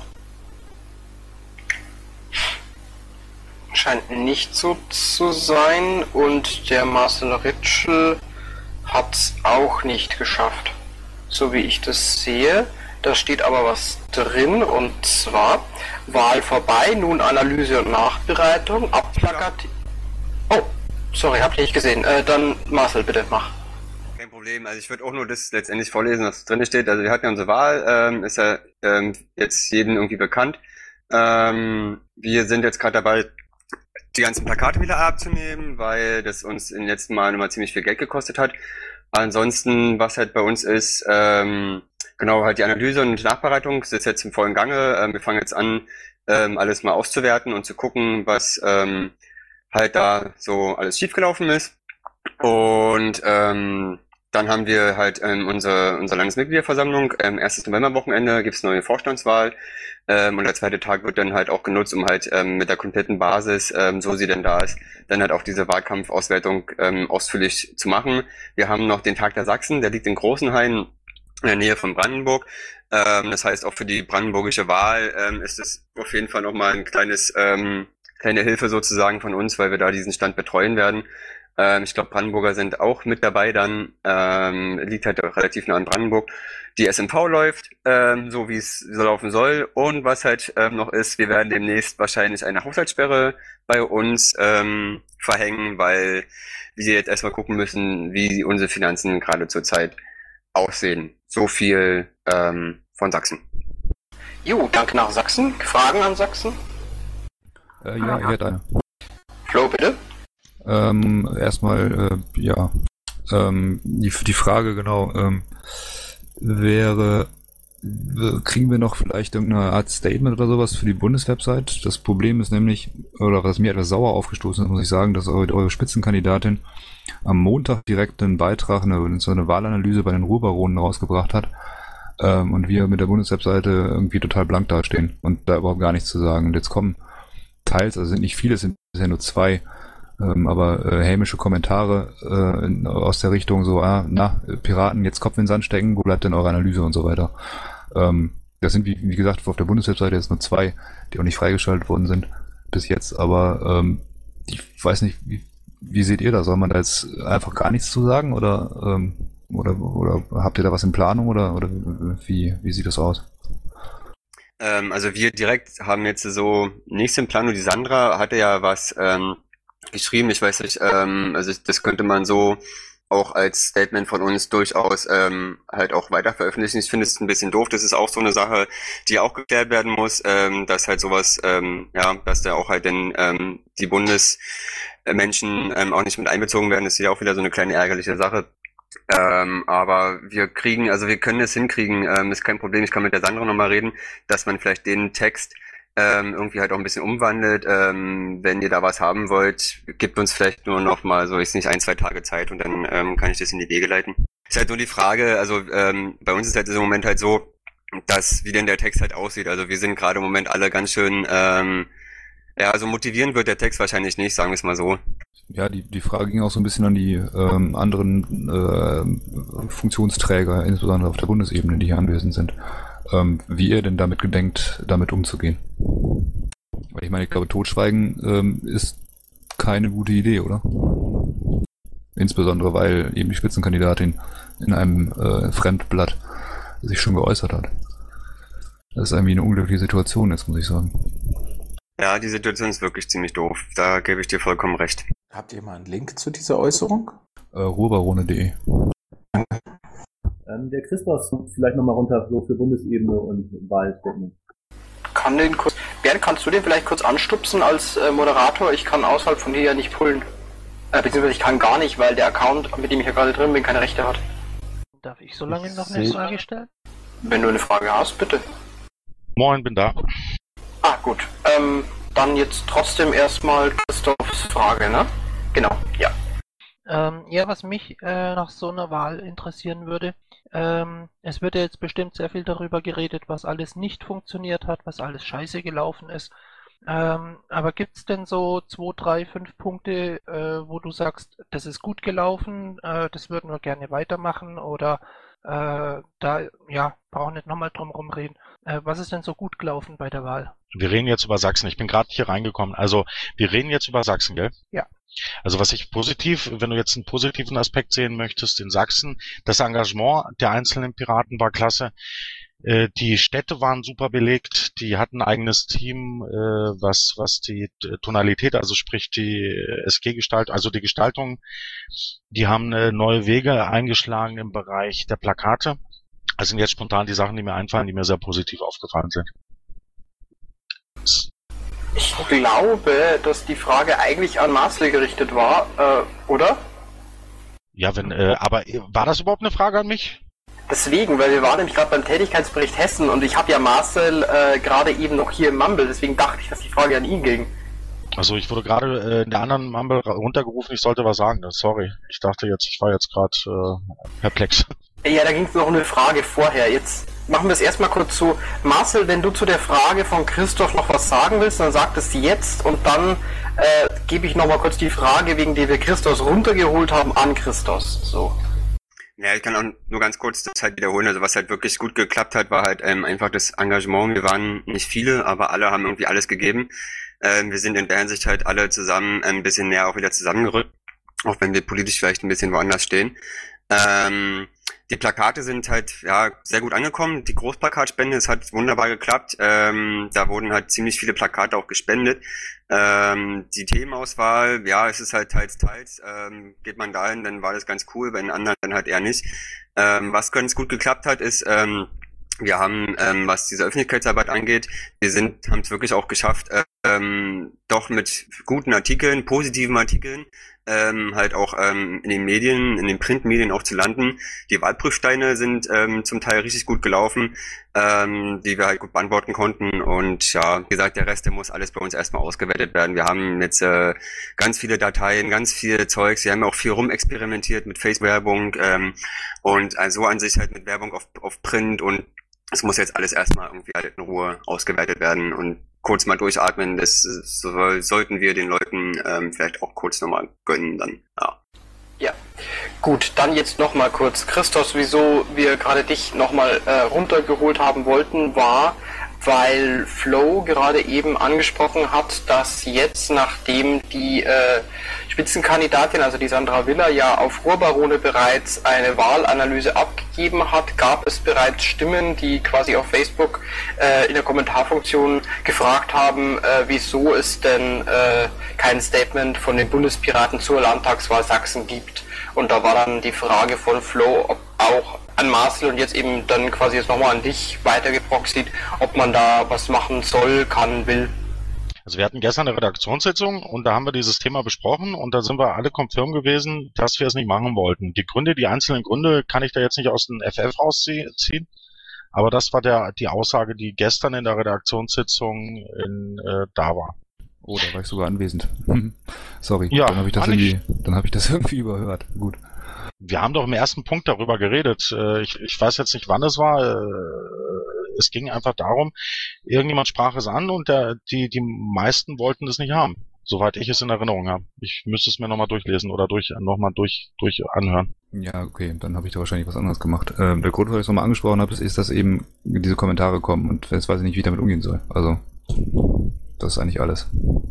Scheint nicht so zu sein und der Marcel Ritschel hat's auch nicht geschafft, so wie ich das sehe. Da steht aber was drin, und zwar Wahl vorbei, nun Analyse und Nachbereitung, abplakativ. Oh, sorry, habt ihr nicht gesehen. Dann Marcel, bitte, mach. Kein Problem, also ich würde auch nur das letztendlich vorlesen, was drin steht. Also wir hatten ja unsere Wahl, ist ja jetzt jedem irgendwie bekannt. Wir sind jetzt gerade dabei, die ganzen Plakate wieder abzunehmen, weil das uns in den letzten Malen immer ziemlich viel Geld gekostet hat. Ansonsten, was halt bei uns ist, genau, halt die Analyse und Nachbereitung ist jetzt im vollen Gange. Wir fangen jetzt an, alles mal auszuwerten und zu gucken, was halt da so alles schiefgelaufen ist. Und dann haben wir halt unsere Landesmitgliederversammlung. Erstes Novemberwochenende gibt's neue Vorstandswahl. Und der zweite Tag wird dann halt auch genutzt, um halt mit der kompletten Basis, so sie denn da ist, dann halt auch diese Wahlkampfauswertung ausführlich zu machen. Wir haben noch den Tag der Sachsen, der liegt in Großenhain, in der Nähe von Brandenburg. Das heißt, auch für die brandenburgische Wahl ist es auf jeden Fall nochmal ein kleine Hilfe sozusagen von uns, weil wir da diesen Stand betreuen werden. Ich glaube, Brandenburger sind auch mit dabei dann, liegt halt auch relativ nah an Brandenburg. Die SMV läuft, so wie es so laufen soll. Und was halt noch ist, wir werden demnächst wahrscheinlich eine Haushaltssperre bei uns verhängen, weil wir jetzt erstmal gucken müssen, wie unsere Finanzen gerade zurzeit aussehen. So viel von Sachsen. Jo, danke nach Sachsen. Fragen an Sachsen? Ja, ich hätte eine. Flo, bitte. Erstmal, die Frage genau wäre, kriegen wir noch vielleicht irgendeine Art Statement oder sowas für die Bundeswebsite? Das Problem ist nämlich, oder was mir etwas sauer aufgestoßen ist, muss ich sagen, dass eure Spitzenkandidatin am Montag direkt einen Beitrag, so eine Wahlanalyse bei den Ruhrbaronen rausgebracht hat, und wir mit der Bundeswebseite irgendwie total blank dastehen und da überhaupt gar nichts zu sagen. Und jetzt kommen teils, also sind nicht viele, es sind bisher nur 2, aber hämische Kommentare aus der Richtung so, Piraten, jetzt Kopf in den Sand stecken, wo bleibt denn eure Analyse und so weiter. Das sind, wie gesagt, auf der Bundeswebseite jetzt nur 2, die auch nicht freigeschaltet worden sind bis jetzt, aber ich weiß nicht, wie seht ihr das? Soll man da jetzt einfach gar nichts zu sagen oder habt ihr da was in Planung oder wie sieht das aus? Also wir direkt haben jetzt so nichts im Plan, nur die Sandra hatte ja was geschrieben, ich weiß nicht, also das könnte man so auch als Statement von uns durchaus halt auch weiter veröffentlichen. Ich finde es ein bisschen doof, das ist auch so eine Sache, die auch geklärt werden muss, dass halt sowas, dass da auch halt dann die Bundesmenschen auch nicht mit einbezogen werden, das ist ja auch wieder so eine kleine ärgerliche Sache. Aber wir können es hinkriegen, ist kein Problem, ich kann mit der Sandra nochmal reden, dass man vielleicht den Text irgendwie halt auch ein bisschen umwandelt. Wenn ihr da was haben wollt, gebt uns vielleicht nur noch mal so, 1-2 Tage Zeit und dann kann ich das in die Wege leiten. Ist halt nur die Frage, also bei uns ist halt im Moment halt so, dass wie denn der Text halt aussieht. Also wir sind gerade im Moment alle ganz schön, also motivierend wird der Text wahrscheinlich nicht, sagen wir es mal so. Ja, die Frage ging auch so ein bisschen an die anderen Funktionsträger, insbesondere auf der Bundesebene, die hier anwesend sind. Wie ihr denn damit gedenkt, damit umzugehen. Weil ich meine, ich glaube, Totschweigen ist keine gute Idee, oder? Insbesondere, weil eben die Spitzenkandidatin in einem Fremdblatt sich schon geäußert hat. Das ist irgendwie eine unglückliche Situation jetzt, muss ich sagen. Ja, die Situation ist wirklich ziemlich doof. Da gebe ich dir vollkommen recht. Habt ihr mal einen Link zu dieser Äußerung? Ruhrbarone.de. Der Christoph vielleicht nochmal runter so für Bundesebene und Wahlstätten. Bernd, kannst du den vielleicht kurz anstupsen als Moderator? Ich kann außerhalb von dir ja nicht pullen. Beziehungsweise ich kann gar nicht, weil der Account, mit dem ich ja gerade drin bin, keine Rechte hat. Darf ich so lange noch eine Frage stellen? Wenn du eine Frage hast, bitte. Moin, bin da. Ah, gut. Dann jetzt trotzdem erstmal Christophs Frage, ne? Genau, ja. Ja, was mich nach so einer Wahl interessieren würde, es wird ja jetzt bestimmt sehr viel darüber geredet, was alles nicht funktioniert hat, was alles scheiße gelaufen ist. Aber gibt es denn so 2, 3, 5 Punkte, wo du sagst, das ist gut gelaufen, das würden wir gerne weitermachen oder brauchen wir nicht nochmal drum rumreden. Was ist denn so gut gelaufen bei der Wahl? Wir reden jetzt über Sachsen. Ich bin gerade hier reingekommen. Also wir reden jetzt über Sachsen, gell? Ja. Also was ich positiv, wenn du jetzt einen positiven Aspekt sehen möchtest in Sachsen, das Engagement der einzelnen Piraten war klasse. Die Städte waren super belegt, die hatten ein eigenes Team, was die Tonalität, also sprich die SG-Gestaltung, also die Gestaltung, die haben neue Wege eingeschlagen im Bereich der Plakate. Das sind jetzt spontan die Sachen, die mir einfallen, die mir sehr positiv aufgefallen sind. Ich glaube, dass die Frage eigentlich an Marcel gerichtet war, oder? Ja, aber war das überhaupt eine Frage an mich? Deswegen, weil wir waren nämlich gerade beim Tätigkeitsbericht Hessen und ich habe ja Marcel gerade eben noch hier im Mumble, deswegen dachte ich, dass die Frage an ihn ging. Also ich wurde gerade in der anderen Mumble runtergerufen, ich sollte was sagen. Sorry, ich dachte jetzt, ich war jetzt gerade perplex. Ja, da ging es noch eine Frage vorher. Jetzt machen wir es erstmal kurz so. Marcel, wenn du zu der Frage von Christoph noch was sagen willst, dann sag das jetzt und dann gebe ich nochmal kurz die Frage, wegen der wir Christos runtergeholt haben, an Christos. So. Ja, ich kann auch nur ganz kurz das halt wiederholen. Also was halt wirklich gut geklappt hat, war halt einfach das Engagement. Wir waren nicht viele, aber alle haben irgendwie alles gegeben. Wir sind in der Hinsicht halt alle zusammen ein bisschen näher auch wieder zusammengerückt, auch wenn wir politisch vielleicht ein bisschen woanders stehen. Die Plakate sind halt sehr gut angekommen. Die Großplakatspende, es hat wunderbar geklappt. Da wurden halt ziemlich viele Plakate auch gespendet. Die Themenauswahl, es ist halt teils. Geht man dahin, dann war das ganz cool, bei den anderen dann halt eher nicht. Was ganz gut geklappt hat, ist, wir haben, was diese Öffentlichkeitsarbeit angeht, haben es wirklich auch geschafft, doch mit guten Artikeln, positiven Artikeln, halt auch in den Medien, in den Printmedien auch zu landen. Die Wahlprüfsteine sind zum Teil richtig gut gelaufen, die wir halt gut beantworten konnten. Und ja, wie gesagt, der Rest, der muss alles bei uns erstmal ausgewertet werden. Wir haben jetzt ganz viele Dateien, ganz viel Zeugs. Wir haben auch viel rumexperimentiert mit Facebook-Werbung und also an sich halt mit Werbung auf Print, und es muss jetzt alles erstmal irgendwie halt in Ruhe ausgewertet werden und kurz mal durchatmen. Das sollten wir den Leuten vielleicht auch kurz nochmal gönnen dann. Ja, gut, dann jetzt nochmal kurz. Christos, wieso wir gerade dich nochmal runtergeholt haben wollten, war, weil Flo gerade eben angesprochen hat, dass jetzt, nachdem die Spitzenkandidatin, also die Sandra Willer, ja auf Ruhrbarone bereits eine Wahlanalyse abgegeben hat, gab es bereits Stimmen, die quasi auf Facebook in der Kommentarfunktion gefragt haben, wieso es denn kein Statement von den Bundespiraten zur Landtagswahl Sachsen gibt. Und da war dann die Frage von Flo, ob auch an Marcel und jetzt eben dann quasi jetzt nochmal an dich weitergeproxied, ob man da was machen soll, kann, will. Also wir hatten gestern eine Redaktionssitzung und da haben wir dieses Thema besprochen und da sind wir alle konfirm gewesen, dass wir es nicht machen wollten. Die einzelnen Gründe kann ich da jetzt nicht aus dem FF rausziehen, aber das war die Aussage, die gestern in der Redaktionssitzung da war. Oh, da war ich sogar anwesend. Sorry, ja, dann habe ich das irgendwie überhört. Gut. Wir haben doch im ersten Punkt darüber geredet. Ich weiß jetzt nicht, wann es war. Es ging einfach darum, irgendjemand sprach es an und die meisten wollten es nicht haben, soweit ich es in Erinnerung habe. Ich müsste es mir nochmal durchlesen oder nochmal durch anhören. Ja, okay, dann habe ich da wahrscheinlich was anderes gemacht. Der Grund, warum ich es nochmal angesprochen habe, ist, dass eben diese Kommentare kommen und jetzt weiß ich nicht, wie ich damit umgehen soll. Also, das ist eigentlich alles.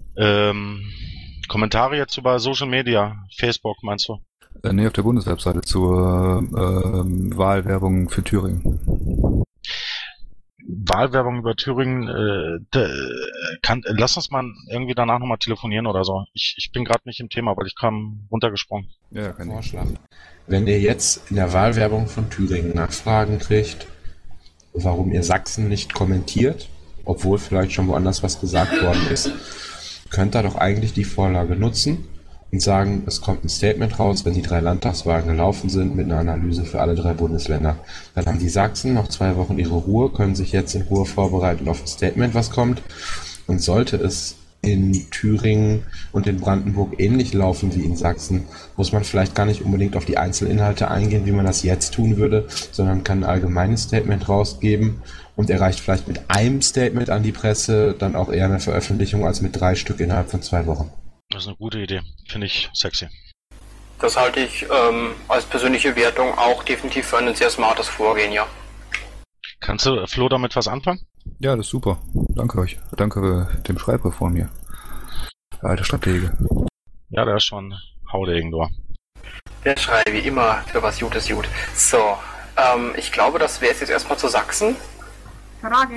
Kommentare jetzt über Social Media, Facebook meinst du? Nee, auf der Bundeswebseite zur Wahlwerbung für Thüringen. Wahlwerbung über Thüringen, lass uns mal irgendwie danach nochmal telefonieren oder so. Ich bin gerade nicht im Thema, weil ich kam runtergesprungen. Ja, kein Vorschlag. Wenn ihr jetzt in der Wahlwerbung von Thüringen Nachfragen kriegt, warum ihr Sachsen nicht kommentiert, obwohl vielleicht schon woanders was gesagt worden ist, könnt ihr doch eigentlich die Vorlage nutzen und sagen, es kommt ein Statement raus, wenn die 3 Landtagswahlen gelaufen sind, mit einer Analyse für alle 3 Bundesländer. Dann haben die Sachsen noch 2 Wochen ihre Ruhe, können sich jetzt in Ruhe vorbereiten auf ein Statement, was kommt. Und sollte es in Thüringen und in Brandenburg ähnlich laufen wie in Sachsen, muss man vielleicht gar nicht unbedingt auf die Einzelinhalte eingehen, wie man das jetzt tun würde, sondern kann ein allgemeines Statement rausgeben und erreicht vielleicht mit einem Statement an die Presse dann auch eher eine Veröffentlichung als mit 3 Stück innerhalb von 2 Wochen. Das ist eine gute Idee. Finde ich sexy. Das halte ich als persönliche Wertung auch definitiv für ein sehr smartes Vorgehen, ja. Kannst du, Flo, damit was anfangen? Ja, das ist super. Danke euch. Danke dem Schreiber vor mir. Der alte Stratege. Ja, der ist schon Haudegen, du. Der schreibt wie immer für was Gutes gut. So, ich glaube, das wäre es jetzt erstmal zu Sachsen. Frage.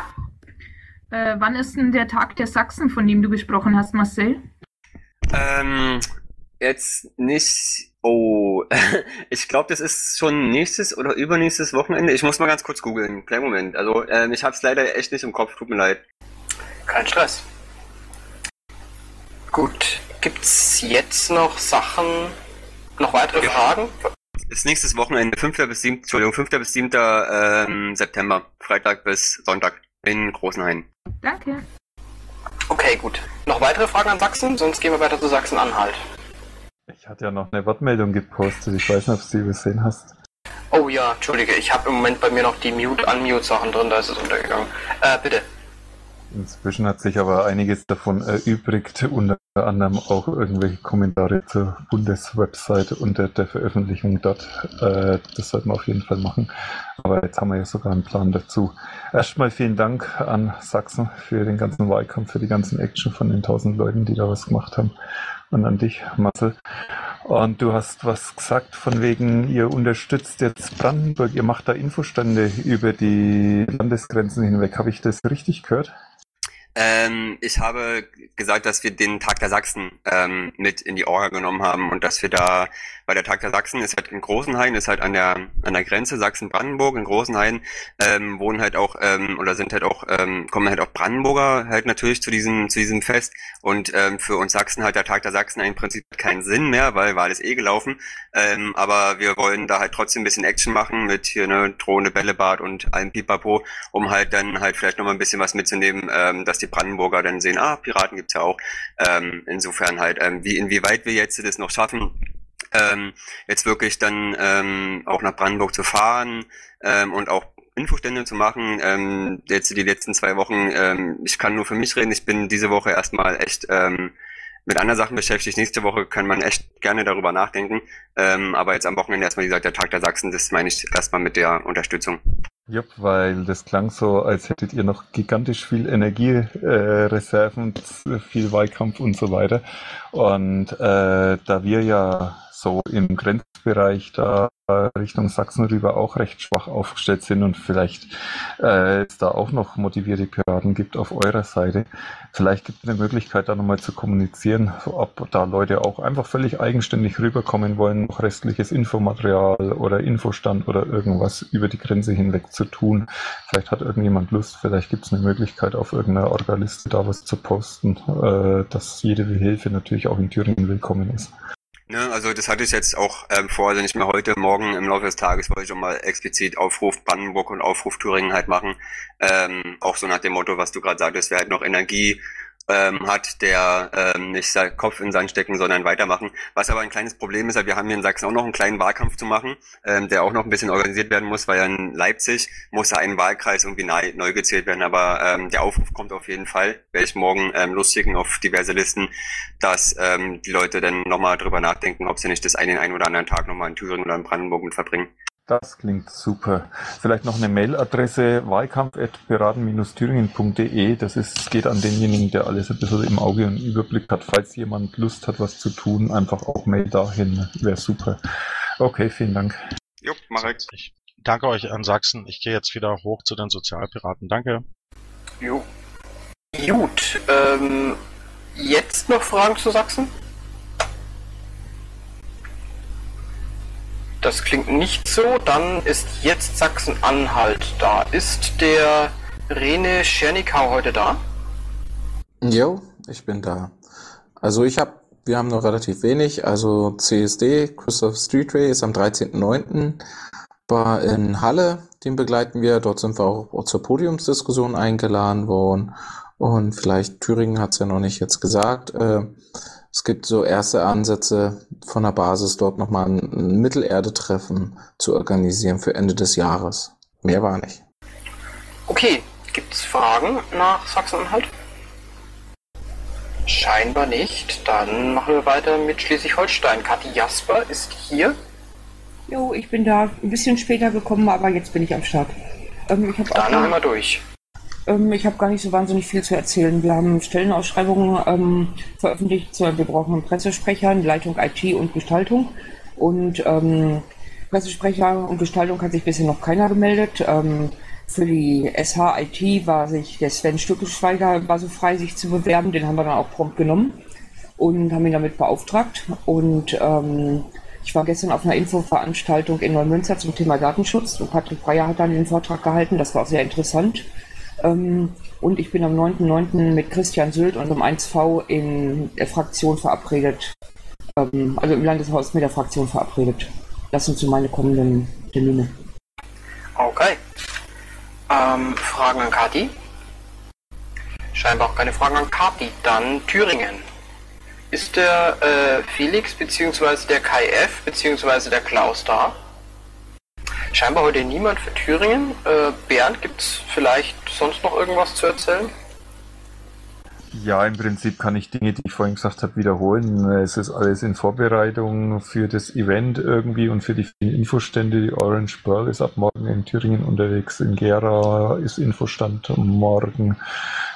Wann ist denn der Tag der Sachsen, von dem du gesprochen hast, Marcel? Jetzt nicht. Oh, ich glaube, das ist schon nächstes oder übernächstes Wochenende. Ich muss mal ganz kurz googeln. Kleinen Moment. Also, ich hab's leider echt nicht im Kopf. Tut mir leid. Kein Stress. Gut. Gibt's jetzt noch Sachen, noch weitere Fragen? Ist nächstes Wochenende, 5. bis 7. September. Freitag bis Sonntag in Großenhain. Danke. Okay, gut. Noch weitere Fragen an Sachsen? Sonst gehen wir weiter zu Sachsen-Anhalt. Ich hatte ja noch eine Wortmeldung gepostet. Ich weiß nicht, ob du sie gesehen hast. Oh ja, entschuldige. Ich habe im Moment bei mir noch die Mute-Unmute-Sachen drin. Da ist es untergegangen. Bitte. Inzwischen hat sich aber einiges davon erübrigt, unter anderem auch irgendwelche Kommentare zur Bundeswebseite unter der Veröffentlichung dort. Das sollten wir auf jeden Fall machen. Aber jetzt haben wir ja sogar einen Plan dazu. Erstmal vielen Dank an Sachsen für den ganzen Wahlkampf, für die ganzen Action von den 1000 Leuten, die da was gemacht haben. Und an dich, Marcel. Und du hast was gesagt von wegen, ihr unterstützt jetzt Brandenburg, ihr macht da Infostände über die Landesgrenzen hinweg. Habe ich das richtig gehört? Ich habe gesagt, dass wir den Tag der Sachsen mit in die Orga genommen haben und dass wir da, weil der Tag der Sachsen ist halt in Großenhain, ist halt an der Grenze Sachsen-Brandenburg. In Großenhain wohnen halt auch oder sind halt auch kommen halt auch Brandenburger halt natürlich zu diesem Fest und für uns Sachsen hat der Tag der Sachsen im Prinzip keinen Sinn mehr, weil war alles eh gelaufen. Aber wir wollen da halt trotzdem ein bisschen Action machen mit hier ne Drohne, Bällebad und allem Pipapo, um halt dann halt vielleicht noch mal ein bisschen was mitzunehmen, dass die Brandenburger dann sehen, Piraten gibt's ja auch. Insofern halt, inwieweit wir jetzt das noch schaffen, jetzt wirklich dann auch nach Brandenburg zu fahren und auch Infostände zu machen. Jetzt die letzten 2 Wochen, ich kann nur für mich reden, ich bin diese Woche erstmal echt mit anderen Sachen beschäftigt. Nächste Woche kann man echt gerne darüber nachdenken. Aber jetzt am Wochenende erstmal, wie gesagt, der Tag der Sachsen, das meine ich erstmal mit der Unterstützung. Jupp, weil das klang so, als hättet ihr noch gigantisch viel Energiereserven, viel Wahlkampf und so weiter. Und da wir ja so im Grenzbereich da Richtung Sachsen rüber auch recht schwach aufgestellt sind und vielleicht es da auch noch motivierte Piraten gibt auf eurer Seite. Vielleicht gibt es eine Möglichkeit, da nochmal zu kommunizieren, ob da Leute auch einfach völlig eigenständig rüberkommen wollen, noch restliches Infomaterial oder Infostand oder irgendwas über die Grenze hinweg zu tun. Vielleicht hat irgendjemand Lust, vielleicht gibt es eine Möglichkeit, auf irgendeiner Orga-Liste da was zu posten, dass jede Hilfe natürlich auch in Thüringen willkommen ist. Ne, also das hatte ich jetzt auch vor, also nicht mehr heute, morgen im Laufe des Tages wollte ich schon mal explizit Aufruf Brandenburg und Aufruf Thüringen halt machen. Auch so nach dem Motto, was du gerade sagtest, wer halt noch Energie hat, der nicht seinen Kopf in den Sand stecken, sondern weitermachen. Was aber ein kleines Problem ist, wir haben hier in Sachsen auch noch einen kleinen Wahlkampf zu machen, der auch noch ein bisschen organisiert werden muss, weil in Leipzig muss ja ein Wahlkreis irgendwie neu gezählt werden, aber der Aufruf kommt auf jeden Fall, werde ich morgen losschicken auf diverse Listen, dass die Leute dann nochmal drüber nachdenken, ob sie nicht den einen oder anderen Tag nochmal in Thüringen oder in Brandenburg mit verbringen. Das klingt super. Vielleicht noch eine Mailadresse wahlkampf@piraten-thüringen.de. Das geht an denjenigen, der alles ein bisschen im Auge und Überblick hat. Falls jemand Lust hat, was zu tun, einfach auch Mail dahin. Wäre super. Okay, vielen Dank. Jo, mach ich. Ich danke euch an Sachsen. Ich gehe jetzt wieder hoch zu den Sozialpiraten. Danke. Jo. Gut. Jetzt noch Fragen zu Sachsen? Das klingt nicht so. Dann ist jetzt Sachsen-Anhalt da. Ist der Rene Schernikau heute da? Jo, ich bin da. Also wir haben noch relativ wenig. Also CSD, Christoph Street Ray, ist am 13.09. war in Halle. Den begleiten wir. Dort sind wir auch zur Podiumsdiskussion eingeladen worden. Und vielleicht Thüringen hat es ja noch nicht jetzt gesagt. Es gibt so erste Ansätze von der Basis, dort nochmal ein Mittelerde-Treffen zu organisieren für Ende des Jahres. Mehr war nicht. Okay, gibt's Fragen nach Sachsen-Anhalt? Scheinbar nicht. Dann machen wir weiter mit Schleswig-Holstein. Kathi Jasper ist hier. Jo, ich bin da ein bisschen später gekommen, aber jetzt bin ich am Start. Ich hab Dann einmal durch. Ich habe gar nicht so wahnsinnig viel zu erzählen. Wir haben Stellenausschreibungen veröffentlicht. Wir brauchen einen Pressesprecher, eine Leitung IT und Gestaltung. Und Pressesprecher und Gestaltung hat sich bisher noch keiner gemeldet. Für die SH-IT war sich der Sven Stückeschweiger war so frei, sich zu bewerben. Den haben wir dann auch prompt genommen und haben ihn damit beauftragt. Und ich war gestern auf einer Infoveranstaltung in Neumünster zum Thema Datenschutz. Und Patrick Breyer hat dann den Vortrag gehalten. Das war auch sehr interessant. Und ich bin am 9.9. mit Christian Sylt und um 1V in der Fraktion verabredet. Also im Landeshaus mit der Fraktion verabredet. Das sind so meine kommenden Termine. Okay. Fragen an Kathi? Scheinbar auch keine Fragen an Kathi. Dann Thüringen. Ist der Felix bzw. der KF bzw. der Klaus da? Scheinbar heute niemand für Thüringen. Bernd, gibt's vielleicht sonst noch irgendwas zu erzählen? Ja, im Prinzip kann ich Dinge, die ich vorhin gesagt habe, wiederholen. Es ist alles in Vorbereitung für das Event irgendwie und für die vielen Infostände. Die Orange Pearl ist ab morgen in Thüringen unterwegs. In Gera ist Infostand morgen.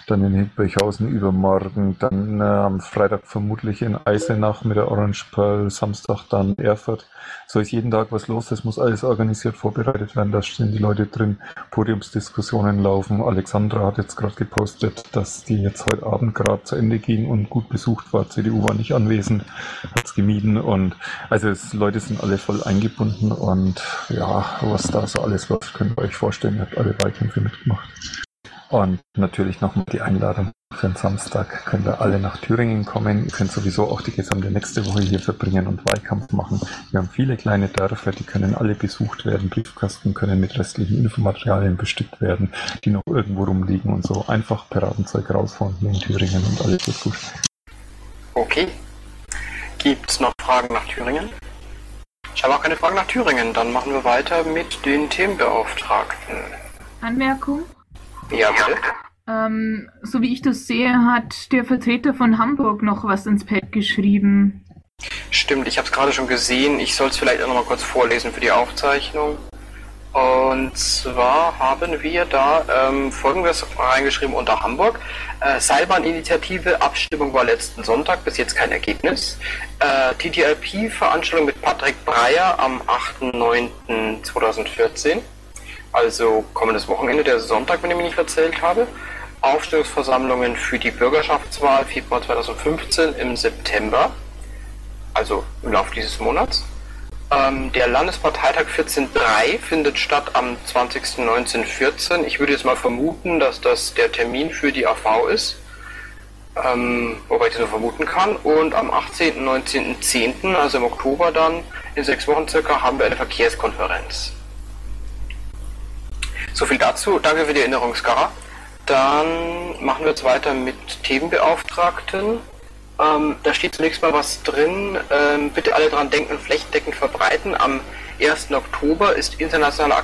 dann in Hildburghausen übermorgen, dann am Freitag vermutlich in Eisenach mit der Orange Pearl, Samstag dann Erfurt. So ist jeden Tag was los, das muss alles organisiert vorbereitet werden, da stehen die Leute drin, Podiumsdiskussionen laufen. Alexandra hat jetzt gerade gepostet, dass die jetzt heute Abend gerade zu Ende gehen und gut besucht war. CDU war nicht anwesend, hat es gemieden und also Leute sind alle voll eingebunden und ja, was da so alles läuft, könnt ihr euch vorstellen, ihr habt alle Wahlkämpfe mitgemacht. Und natürlich nochmal die Einladung für den Samstag. Könnt ihr alle nach Thüringen kommen. Ihr könnt sowieso auch die gesamte nächste Woche hier verbringen und Wahlkampf machen. Wir haben viele kleine Dörfer, die können alle besucht werden. Briefkasten können mit restlichen Infomaterialien bestückt werden, die noch irgendwo rumliegen und so. Einfach Piratenzeug rausfahren hier in Thüringen und alles wird gut. Okay. Gibt es noch Fragen nach Thüringen? Ich habe auch keine Fragen nach Thüringen. Dann machen wir weiter mit den Themenbeauftragten. Anmerkung? Ja, bitte. So wie ich das sehe, hat der Vertreter von Hamburg noch was ins Pad geschrieben. Stimmt, ich habe es gerade schon gesehen. Ich soll es vielleicht auch noch mal kurz vorlesen für die Aufzeichnung. Und zwar haben wir da Folgendes reingeschrieben unter Hamburg. Seilbahninitiative, Abstimmung war letzten Sonntag, bis jetzt kein Ergebnis. TTIP-Veranstaltung mit Patrick Breyer am 8.9.2014. Also kommendes Wochenende, der Sonntag, wenn ich mich nicht verzählt habe. Aufstellungsversammlungen für die Bürgerschaftswahl Februar 2015 im September, also im Laufe dieses Monats. Der Landesparteitag 14.3 findet statt am 20.19.14. Ich würde jetzt mal vermuten, dass das der Termin für die AV ist, wobei ich das nur vermuten kann. Und am 18. 19.10., also im Oktober dann, in 6 Wochen circa, haben wir eine Verkehrskonferenz. So viel dazu. Danke für die Erinnerung, Skara. Dann machen wir jetzt weiter mit Themenbeauftragten. Da steht zunächst mal was drin. Bitte alle dran denken, flächendeckend verbreiten. Am 1. Oktober ist internationaler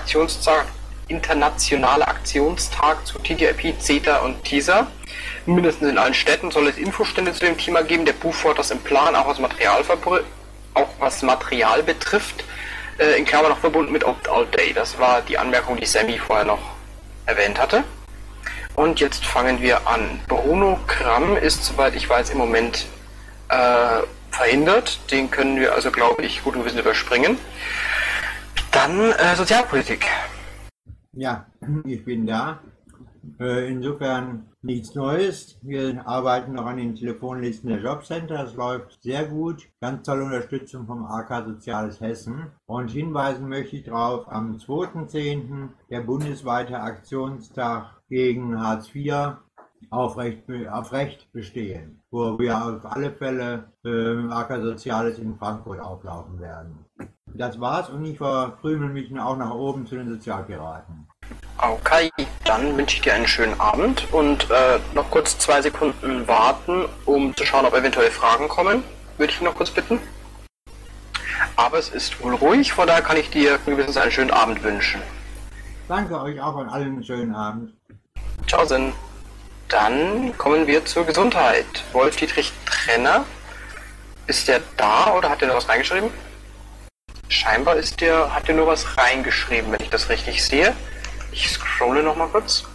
Aktionstag zu TTIP, CETA und TISA. Mindestens in allen Städten soll es Infostände zu dem Thema geben. Der Bufo hat das im Plan, auch was Material betrifft. In Klammern noch verbunden mit Opt-out Day. Das war die Anmerkung, die Sammy vorher noch erwähnt hatte. Und jetzt fangen wir an. Bruno Kramm ist, soweit ich weiß, im Moment verhindert. Den können wir also, glaube ich, gut gewissen überspringen. Dann Sozialpolitik. Ja, ich bin da. Insofern nichts Neues. Wir arbeiten noch an den Telefonlisten der Jobcenter. Das läuft sehr gut. Ganz tolle Unterstützung vom AK Soziales Hessen. Und hinweisen möchte ich darauf, am 2.10. der bundesweite Aktionstag gegen Hartz IV auf Recht bestehen, wo wir auf alle Fälle AK Soziales in Frankfurt auflaufen werden. Das war's und ich verkrümel mich auch nach oben zu den Sozialpiraten. Okay, dann wünsche ich dir einen schönen Abend und noch kurz 2 Sekunden warten, um zu schauen, ob eventuell Fragen kommen. Würde ich noch kurz bitten. Aber es ist wohl ruhig, von daher kann ich dir gewiss einen schönen Abend wünschen. Danke euch auch an allen einen schönen Abend. Ciao, Sinn. Dann kommen wir zur Gesundheit. Wolf-Dietrich Trenner, ist der da oder hat der noch was reingeschrieben? Scheinbar hat der nur was reingeschrieben, wenn ich das richtig sehe. Ich scrolle noch mal kurz.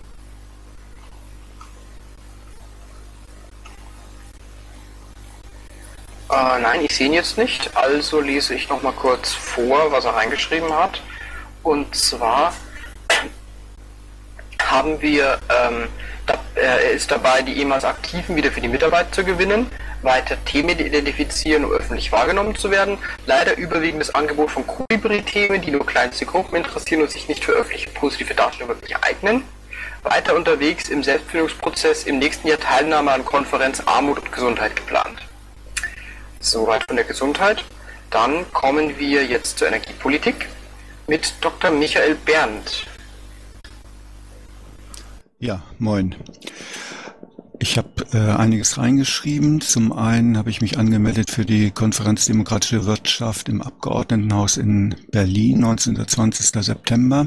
Nein, ich sehe ihn jetzt nicht. Also lese ich noch mal kurz vor, was er reingeschrieben hat. Und zwar haben wir, er ist dabei, die ehemals Aktiven wieder für die Mitarbeit zu gewinnen, weiter Themen identifizieren, um öffentlich wahrgenommen zu werden, leider überwiegendes Angebot von Kolibri-Themen, die nur kleinste Gruppen interessieren und sich nicht für öffentliche positive Darstellung wirklich eignen, weiter unterwegs im Selbstfindungsprozess, im nächsten Jahr Teilnahme an Konferenz Armut und Gesundheit geplant. Soweit von der Gesundheit. Dann kommen wir jetzt zur Energiepolitik mit Dr. Michael Berndt. Ja, moin. Ich habe einiges reingeschrieben. Zum einen habe ich mich angemeldet für die Konferenz Demokratische Wirtschaft im Abgeordnetenhaus in Berlin, 19. und 20. September.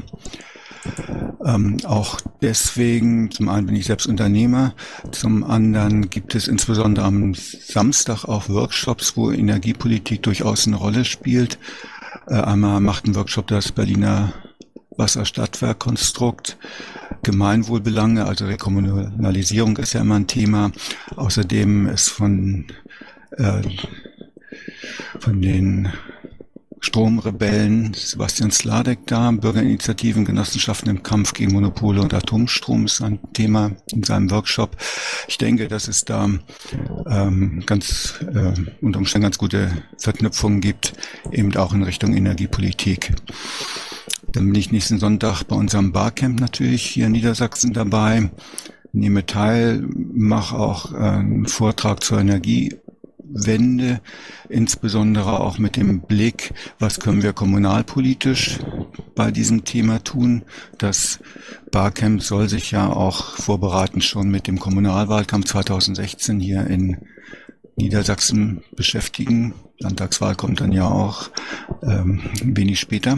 Auch deswegen, zum einen bin ich selbst Unternehmer, zum anderen gibt es insbesondere am Samstag auch Workshops, wo Energiepolitik durchaus eine Rolle spielt. Einmal macht ein Workshop das Berliner Wasserstadtwerkkonstrukt. Gemeinwohlbelange, also Rekommunalisierung ist ja immer ein Thema. Außerdem ist von den Stromrebellen Sebastian Sladek da, Bürgerinitiativen, Genossenschaften im Kampf gegen Monopole und Atomstrom ist ein Thema in seinem Workshop. Ich denke, dass es da unter Umständen ganz gute Verknüpfungen gibt, eben auch in Richtung Energiepolitik. Dann bin ich nächsten Sonntag bei unserem Barcamp natürlich hier in Niedersachsen dabei, nehme teil, mache auch einen Vortrag zur Energiewende, insbesondere auch mit dem Blick, was können wir kommunalpolitisch bei diesem Thema tun. Das Barcamp soll sich ja auch vorbereiten schon mit dem Kommunalwahlkampf 2016 hier in Niedersachsen beschäftigen. Landtagswahl kommt dann ja auch wenig später.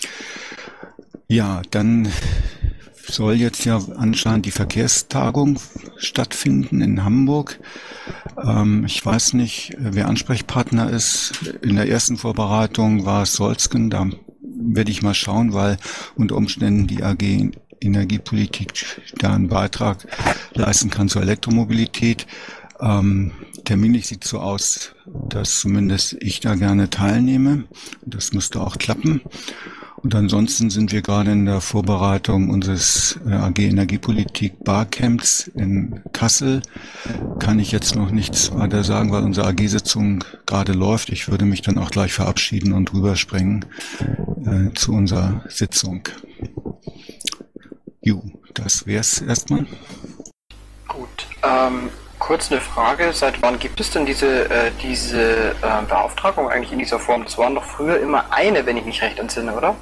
Ja, dann soll jetzt ja anscheinend die Verkehrstagung stattfinden in Hamburg. Ich weiß nicht, wer Ansprechpartner ist. In der ersten Vorbereitung war es Solzgen. Da werde ich mal schauen, weil unter Umständen die AG Energiepolitik da einen Beitrag leisten kann zur Elektromobilität. Terminlich sieht so aus, dass zumindest ich da gerne teilnehme. Das müsste auch klappen. Und ansonsten sind wir gerade in der Vorbereitung unseres AG Energiepolitik Barcamps in Kassel. Kann ich jetzt noch nichts weiter sagen, weil unsere AG-Sitzung gerade läuft. Ich würde mich dann auch gleich verabschieden und rüberspringen zu unserer Sitzung. Das wär's erstmal. Gut. Kurz eine Frage, seit wann gibt es denn diese Beauftragung eigentlich in dieser Form? Das waren doch früher immer eine, wenn ich mich recht entsinne, oder?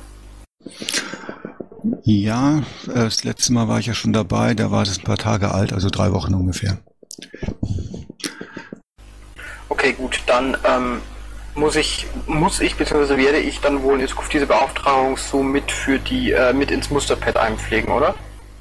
Ja, das letzte Mal war ich ja schon dabei, da war es ein paar Tage alt, also 3 Wochen ungefähr. Okay, gut, dann muss ich bzw. werde ich dann wohl in Zukunft diese Beauftragung so mit mit ins Musterpad einpflegen, oder?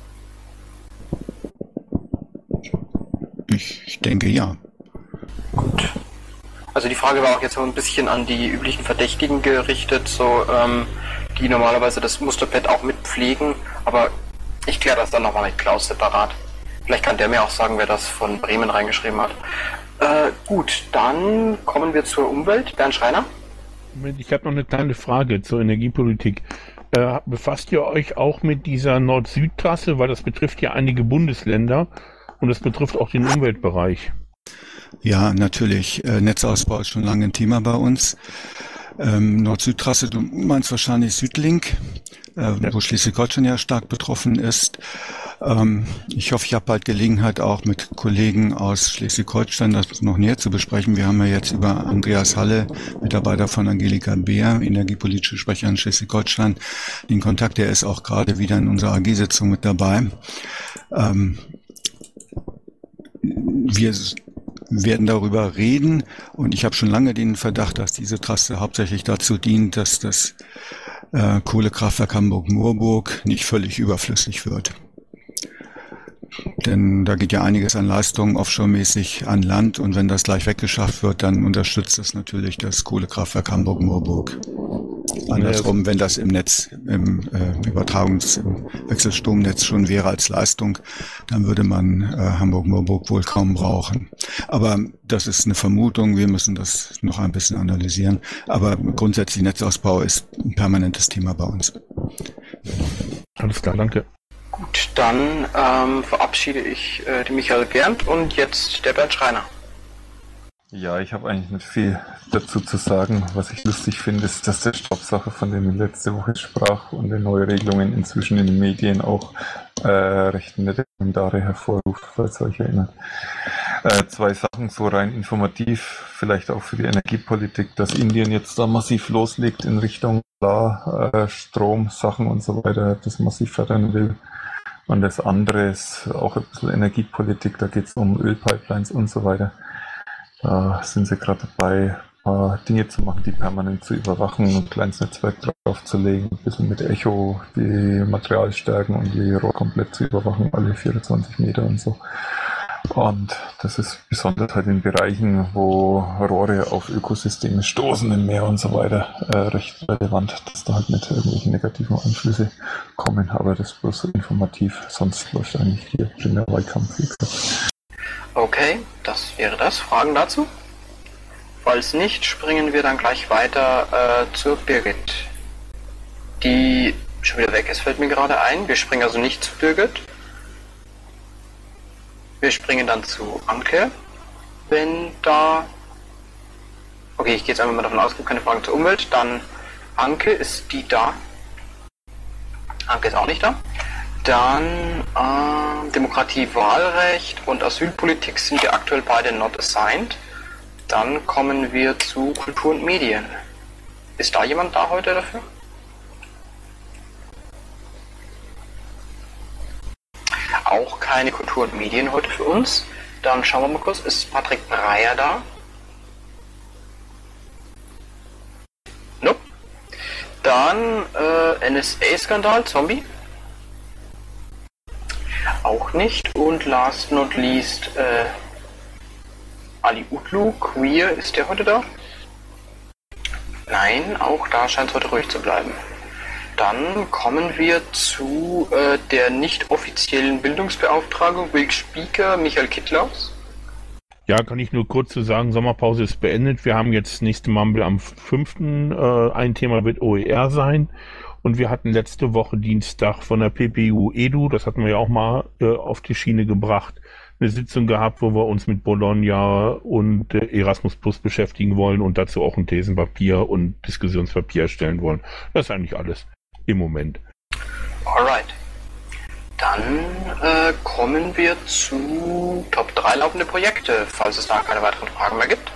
Ich denke ja. Gut. Also die Frage war auch jetzt so ein bisschen an die üblichen Verdächtigen gerichtet, so die normalerweise das Musterpad auch mitpflegen, aber ich kläre das dann nochmal mit Klaus separat. Vielleicht kann der mir auch sagen, wer das von Bremen reingeschrieben hat. Gut, dann kommen wir zur Umwelt. Bernd Schreiner? Ich habe noch eine kleine Frage zur Energiepolitik. Befasst ihr euch auch mit dieser Nord-Süd-Trasse, weil das betrifft ja einige Bundesländer und das betrifft auch den Umweltbereich? Ja, natürlich. Netzausbau ist schon lange ein Thema bei uns. Nord-Süd-Trasse, du meinst wahrscheinlich Südlink, wo Schleswig-Holstein ja stark betroffen ist. Ich hoffe, ich habe bald Gelegenheit, auch mit Kollegen aus Schleswig-Holstein das noch näher zu besprechen. Wir haben ja jetzt über Andreas Halle, Mitarbeiter von Angelika Beer, energiepolitische Sprecherin Schleswig-Holstein, den Kontakt. Der ist auch gerade wieder in unserer AG-Sitzung mit dabei. Wir werden darüber reden und ich habe schon lange den Verdacht, dass diese Trasse hauptsächlich dazu dient, dass das Kohlekraftwerk Hamburg-Moorburg nicht völlig überflüssig wird. Denn da geht ja einiges an Leistungen offshore-mäßig an Land und wenn das gleich weggeschafft wird, dann unterstützt das natürlich das Kohlekraftwerk Hamburg-Moorburg. Andersrum, wenn das im Netz, im Wechselstromnetz schon wäre als Leistung, dann würde man Hamburg-Moorburg wohl kaum brauchen. Aber das ist eine Vermutung, wir müssen das noch ein bisschen analysieren. Aber grundsätzlich Netzausbau ist ein permanentes Thema bei uns. Alles klar, danke. Gut, dann verabschiede ich den Michael Gernt und jetzt der Bernd Schreiner. Ja, ich habe eigentlich nicht viel dazu zu sagen. Was ich lustig finde, ist, dass der Staubsauger, von dem ich letzte Woche sprach, und die neue Regelungen inzwischen in den Medien auch recht nette Kommentare hervorruft, falls ihr euch erinnert. 2 Sachen so rein informativ, vielleicht auch für die Energiepolitik, dass Indien jetzt da massiv loslegt in Richtung Strom-Sachen und so weiter, das massiv fördern will. Und das andere ist auch ein bisschen Energiepolitik, da geht es um Ölpipelines und so weiter. Da sind sie gerade dabei, ein paar Dinge zu machen, die permanent zu überwachen und ein kleines Netzwerk draufzulegen, ein bisschen mit Echo die Materialstärken und die Rohr komplett zu überwachen, alle 24 Meter und so. Und das ist besonders halt in Bereichen, wo Rohre auf Ökosysteme stoßen im Meer und so weiter, recht relevant, dass da halt nicht irgendwelche negativen Einflüsse kommen. Aber das ist bloß so informativ, sonst läuft eigentlich hier primär Wahlkampf. Okay, das wäre das. Fragen dazu? Falls nicht, springen wir dann gleich weiter zur Birgit. Die schon wieder weg ist, fällt mir gerade ein. Wir springen also nicht zu Birgit. Wir springen dann zu Anke. Wenn da... Okay, ich gehe jetzt einfach mal davon aus, es gibt keine Fragen zur Umwelt. Dann Anke, ist die da? Anke ist auch nicht da. Dann Demokratie, Wahlrecht und Asylpolitik sind ja aktuell beide not assigned. Dann kommen wir zu Kultur und Medien. Ist da jemand da heute dafür? Auch keine Kultur und Medien heute für uns. Dann schauen wir mal kurz, ist Patrick Breyer da? Nope. Dann NSA-Skandal, Zombie? Auch nicht. Und last not least Ali Utlu, Queer, ist der heute da? Nein, auch da scheint es heute ruhig zu bleiben. Dann kommen wir zu der nicht offiziellen Bildungsbeauftragung, Wilk Speaker, Michael Kittlaus. Ja, kann ich nur kurz zu sagen, Sommerpause ist beendet. Wir haben jetzt nächste Mumble am 5. Ein Thema wird OER sein. Und wir hatten letzte Woche Dienstag von der PPU Edu, das hatten wir ja auch mal auf die Schiene gebracht, eine Sitzung gehabt, wo wir uns mit Bologna und Erasmus Plus beschäftigen wollen und dazu auch ein Thesenpapier und Diskussionspapier erstellen wollen. Das ist eigentlich alles im Moment. Alright. Dann kommen wir zu Top 3 laufende Projekte, falls es da keine weiteren Fragen mehr gibt.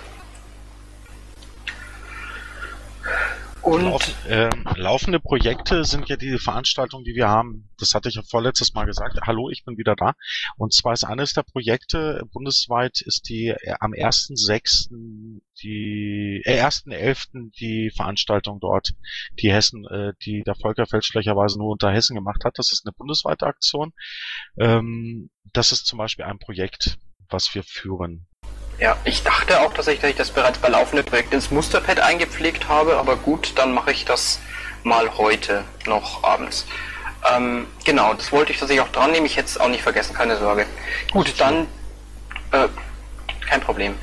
Und laufende Projekte sind ja die Veranstaltungen, die wir haben. Das hatte ich ja vorletztes Mal gesagt. Hallo, ich bin wieder da. Und zwar ist eines der Projekte bundesweit ist die am 1.6. 1.11. die Veranstaltung dort, die Hessen, die der Volker fälschlicherweise nur unter Hessen gemacht hat. Das ist eine bundesweite Aktion. Das ist zum Beispiel ein Projekt, was wir führen. Ja, ich dachte auch tatsächlich, dass ich das bereits bei laufenden Projekten ins Musterpad eingepflegt habe, aber gut, dann mache ich das mal heute noch abends. Genau, das wollte ich tatsächlich auch dran nehmen, ich hätte es auch nicht vergessen, keine Sorge. Gut, dann, kein Problem.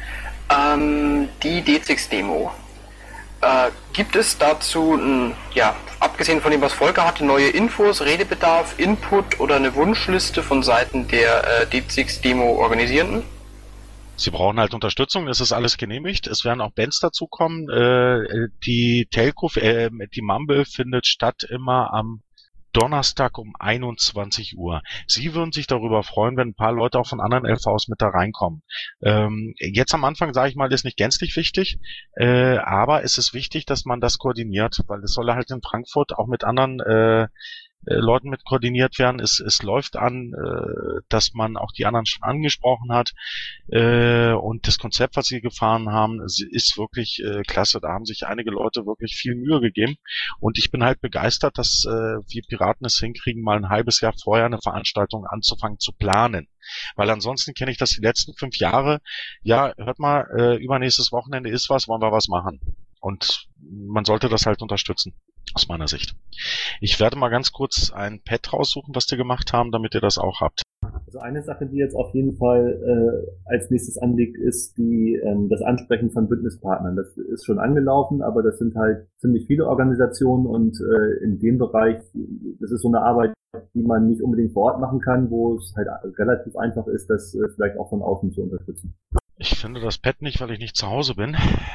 Die D6-Demo. Gibt es dazu, ja, abgesehen von dem, was Volker hatte, neue Infos, Redebedarf, Input oder eine Wunschliste von Seiten der D6-Demo-Organisierenden? Sie brauchen halt Unterstützung, es ist alles genehmigt. Es werden auch Bands dazukommen. Die Telco, die Mumble findet statt immer am Donnerstag um 21 Uhr. Sie würden sich darüber freuen, wenn ein paar Leute auch von anderen LVs mit da reinkommen. Jetzt am Anfang, sage ich mal, ist nicht gänzlich wichtig, aber es ist wichtig, dass man das koordiniert, weil es soll halt in Frankfurt auch mit anderen Leuten mit koordiniert werden. Es läuft an, dass man auch die anderen schon angesprochen hat, und das Konzept, was sie gefahren haben, ist wirklich klasse. Da haben sich einige Leute wirklich viel Mühe gegeben und ich bin halt begeistert, dass wir Piraten es hinkriegen, mal ein halbes Jahr vorher eine Veranstaltung anzufangen zu planen. Weil ansonsten kenne ich das die letzten 5 Jahre. Ja, hört mal, übernächstes Wochenende ist was, wollen wir was machen. Und man sollte das halt unterstützen, aus meiner Sicht. Ich werde mal ganz kurz ein Pad raussuchen, was die gemacht haben, damit ihr das auch habt. Also eine Sache, die jetzt auf jeden Fall als nächstes anliegt, ist das Ansprechen von Bündnispartnern. Das ist schon angelaufen, aber das sind halt ziemlich viele Organisationen und in dem Bereich, das ist so eine Arbeit, die man nicht unbedingt vor Ort machen kann, wo es halt relativ einfach ist, das vielleicht auch von außen zu unterstützen. Ich finde das Pad nicht, weil ich nicht zu Hause bin.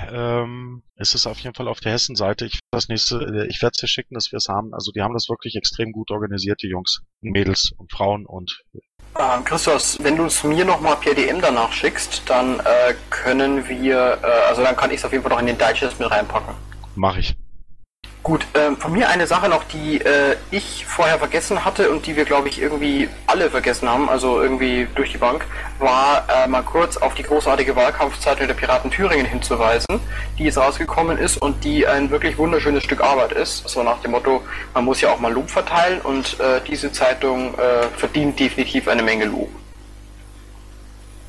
Es ist auf jeden Fall auf der Hessenseite. Ich werde es dir schicken, dass wir es haben. Also die haben das wirklich extrem gut organisiert, die Jungs, Mädels und Frauen und... Christos, wenn du es mir nochmal per DM danach schickst, dann können wir, also dann kann ich es auf jeden Fall noch in den Digest mit reinpacken. Mach ich. Gut, von mir eine Sache noch, die ich vorher vergessen hatte und die wir, glaube ich, irgendwie alle vergessen haben, also irgendwie durch die Bank, war mal kurz auf die großartige Wahlkampfzeitung der Piraten Thüringen hinzuweisen, die jetzt rausgekommen ist und die ein wirklich wunderschönes Stück Arbeit ist. So nach dem Motto, man muss ja auch mal Lob verteilen und diese Zeitung verdient definitiv eine Menge Lob.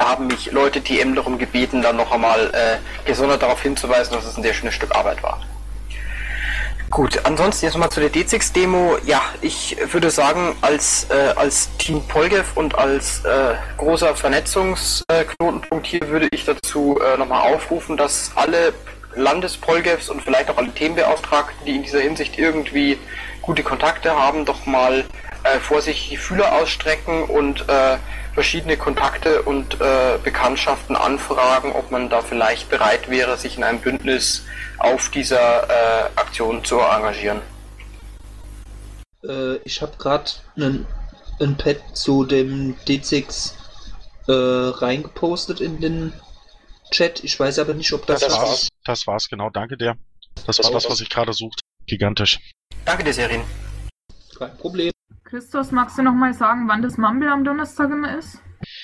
da haben mich Leute DM darum gebeten, dann noch einmal gesondert darauf hinzuweisen, dass es ein sehr schönes Stück Arbeit war. Gut, ansonsten jetzt nochmal zu der D6-Demo. Ja, ich würde sagen, als Team Polgev und als großer Vernetzungsknotenpunkt hier würde ich dazu nochmal aufrufen, dass alle Landespolgevs und vielleicht auch alle Themenbeauftragten, die in dieser Hinsicht irgendwie gute Kontakte haben, doch mal vorsichtig die Fühler ausstrecken und verschiedene Kontakte und Bekanntschaften anfragen, ob man da vielleicht bereit wäre, sich in einem Bündnis auf dieser Aktion zu engagieren. Ich habe gerade ein Pad zu dem D6 reingepostet in den Chat. Ich weiß aber nicht, ob das... Das war's, genau. Danke dir. Das war das, was ich gerade suchte. Gigantisch. Danke dir, Serin. Kein Problem. Christos, magst du noch mal sagen, wann das Mumble am Donnerstag immer ist?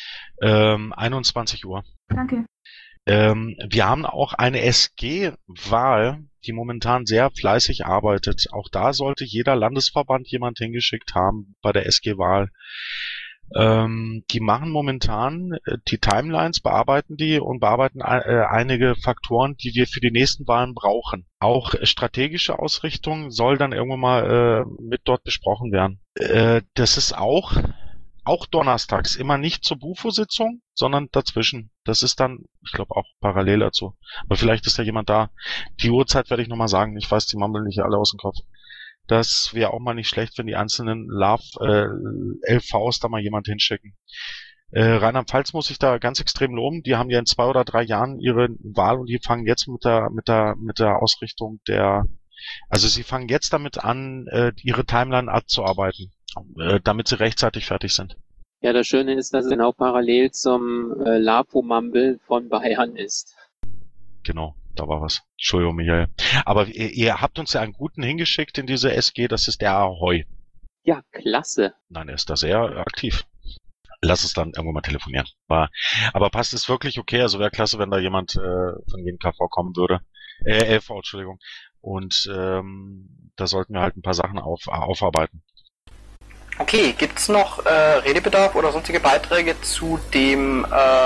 21 Uhr. Danke. Wir haben auch eine SG-Wahl, die momentan sehr fleißig arbeitet. Auch da sollte jeder Landesverband jemand hingeschickt haben bei der SG-Wahl. Die machen momentan die Timelines, bearbeiten die und bearbeiten einige Faktoren, die wir für die nächsten Wahlen brauchen. Auch strategische Ausrichtung soll dann irgendwann mal mit dort besprochen werden. Das ist auch donnerstags, immer nicht zur Bufo-Sitzung, sondern dazwischen. Das ist dann, ich glaube, auch parallel dazu. Aber vielleicht ist da jemand da. Die Uhrzeit werde ich nochmal sagen. Ich weiß die Mumble nicht alle aus dem Kopf. Das wäre auch mal nicht schlecht, wenn die einzelnen LVs da mal jemand hinschicken. Rheinland-Pfalz muss ich da ganz extrem loben. Die haben ja in 2 oder 3 Jahren ihre Wahl und die fangen jetzt mit der Ausrichtung also sie fangen jetzt damit an, ihre Timeline abzuarbeiten, damit sie rechtzeitig fertig sind. Ja, das Schöne ist, dass es genau parallel zum LAPO-Mumble von Bayern ist. Genau. Da war was. Entschuldigung, Michael. Aber ihr habt uns ja einen guten hingeschickt in diese SG, das ist der Ahoy. Ja, klasse. Nein, er ist da sehr aktiv. Lass es dann irgendwann mal telefonieren. Aber passt es wirklich okay? Also wäre klasse, wenn da jemand von GNKV kommen würde. LV, Entschuldigung. Und da sollten wir halt ein paar Sachen aufarbeiten. Okay, gibt's noch Redebedarf oder sonstige Beiträge zu dem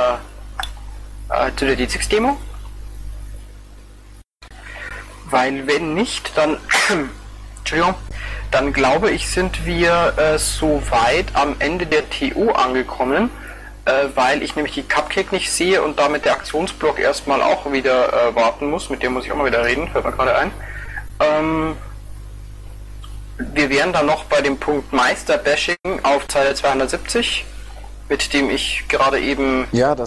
zu der D6-Demo? Weil wenn nicht, dann Entschuldigung, dann glaube ich, sind wir soweit am Ende der TO angekommen, weil ich nämlich die Cupcake nicht sehe und damit der Aktionsblock erstmal auch wieder warten muss. Mit dem muss ich auch mal wieder reden, fällt mir gerade ein. Wir wären dann noch bei dem Punkt Meisterbashing auf Zeile 270, mit dem ich gerade eben... Ja,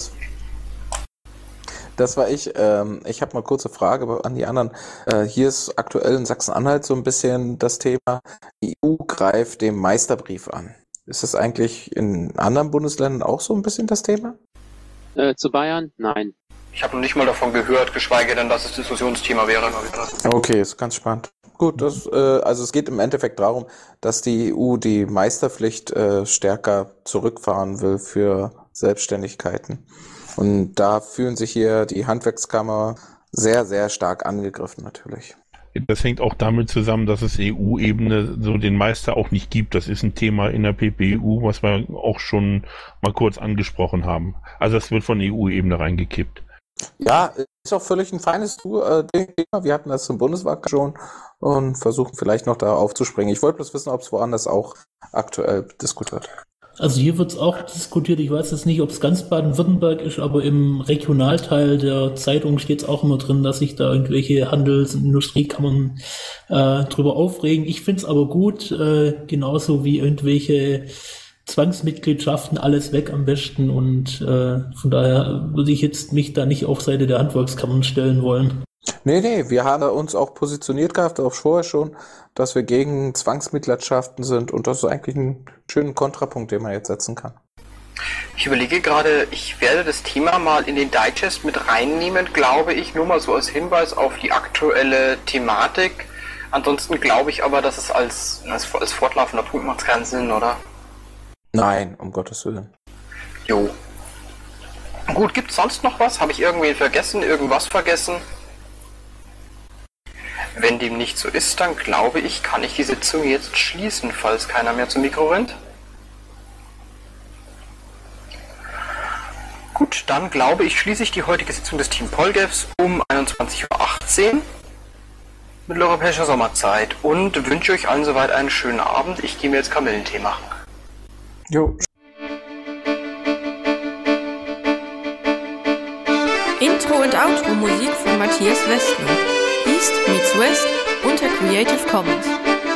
das war ich. Ich habe mal kurze Frage an die anderen. Hier ist aktuell in Sachsen-Anhalt so ein bisschen das Thema, die EU greift den Meisterbrief an. Ist das eigentlich in anderen Bundesländern auch so ein bisschen das Thema? Zu Bayern? Nein. Ich habe noch nicht mal davon gehört, geschweige denn, dass es Diskussionsthema wäre. Okay, ist ganz spannend. Gut, also es geht im Endeffekt darum, dass die EU die Meisterpflicht stärker zurückfahren will für Selbstständigkeiten. Und da fühlen sich hier die Handwerkskammer sehr, sehr stark angegriffen natürlich. Das hängt auch damit zusammen, dass es EU-Ebene so den Meister auch nicht gibt. Das ist ein Thema in der PPU, was wir auch schon mal kurz angesprochen haben. Also das wird von EU-Ebene reingekippt. Ja, ist auch völlig ein feines Thema. Wir hatten das zum Bundeswahlkampf schon und versuchen vielleicht noch da aufzuspringen. Ich wollte bloß wissen, ob es woanders auch aktuell diskutiert wird. Also hier wird es auch diskutiert, ich weiß jetzt nicht, ob es ganz Baden-Württemberg ist, aber im Regionalteil der Zeitung steht es auch immer drin, dass sich da irgendwelche Handels- und Industriekammern drüber aufregen. Ich finde es aber gut, genauso wie irgendwelche Zwangsmitgliedschaften, alles weg am besten und von daher würde ich jetzt mich da nicht auf Seite der Handwerkskammern stellen wollen. Nee, wir haben uns auch positioniert gehabt, auch vorher schon, dass wir gegen Zwangsmitgliedschaften sind und das ist eigentlich ein schöner Kontrapunkt, den man jetzt setzen kann. Ich überlege gerade, ich werde das Thema mal in den Digest mit reinnehmen, glaube ich, nur mal so als Hinweis auf die aktuelle Thematik. Ansonsten glaube ich aber, dass es als fortlaufender Punkt macht keinen Sinn, oder? Nein, um Gottes Willen. Jo. Gut, gibt's sonst noch was? Habe ich irgendwen vergessen? Irgendwas vergessen? Wenn dem nicht so ist, dann glaube ich, kann ich die Sitzung jetzt schließen, falls keiner mehr zum Mikro rennt. Gut, Gut, dann glaube ich, schließe ich die heutige Sitzung des Team Polgefs um 21:18 Uhr mitteleuropäischer Sommerzeit und wünsche euch allen soweit einen schönen Abend. Ich gehe mir jetzt Kamillentee machen. Jo. Intro und Outro Musik von Matthias Westner. East meets West unter Creative Commons.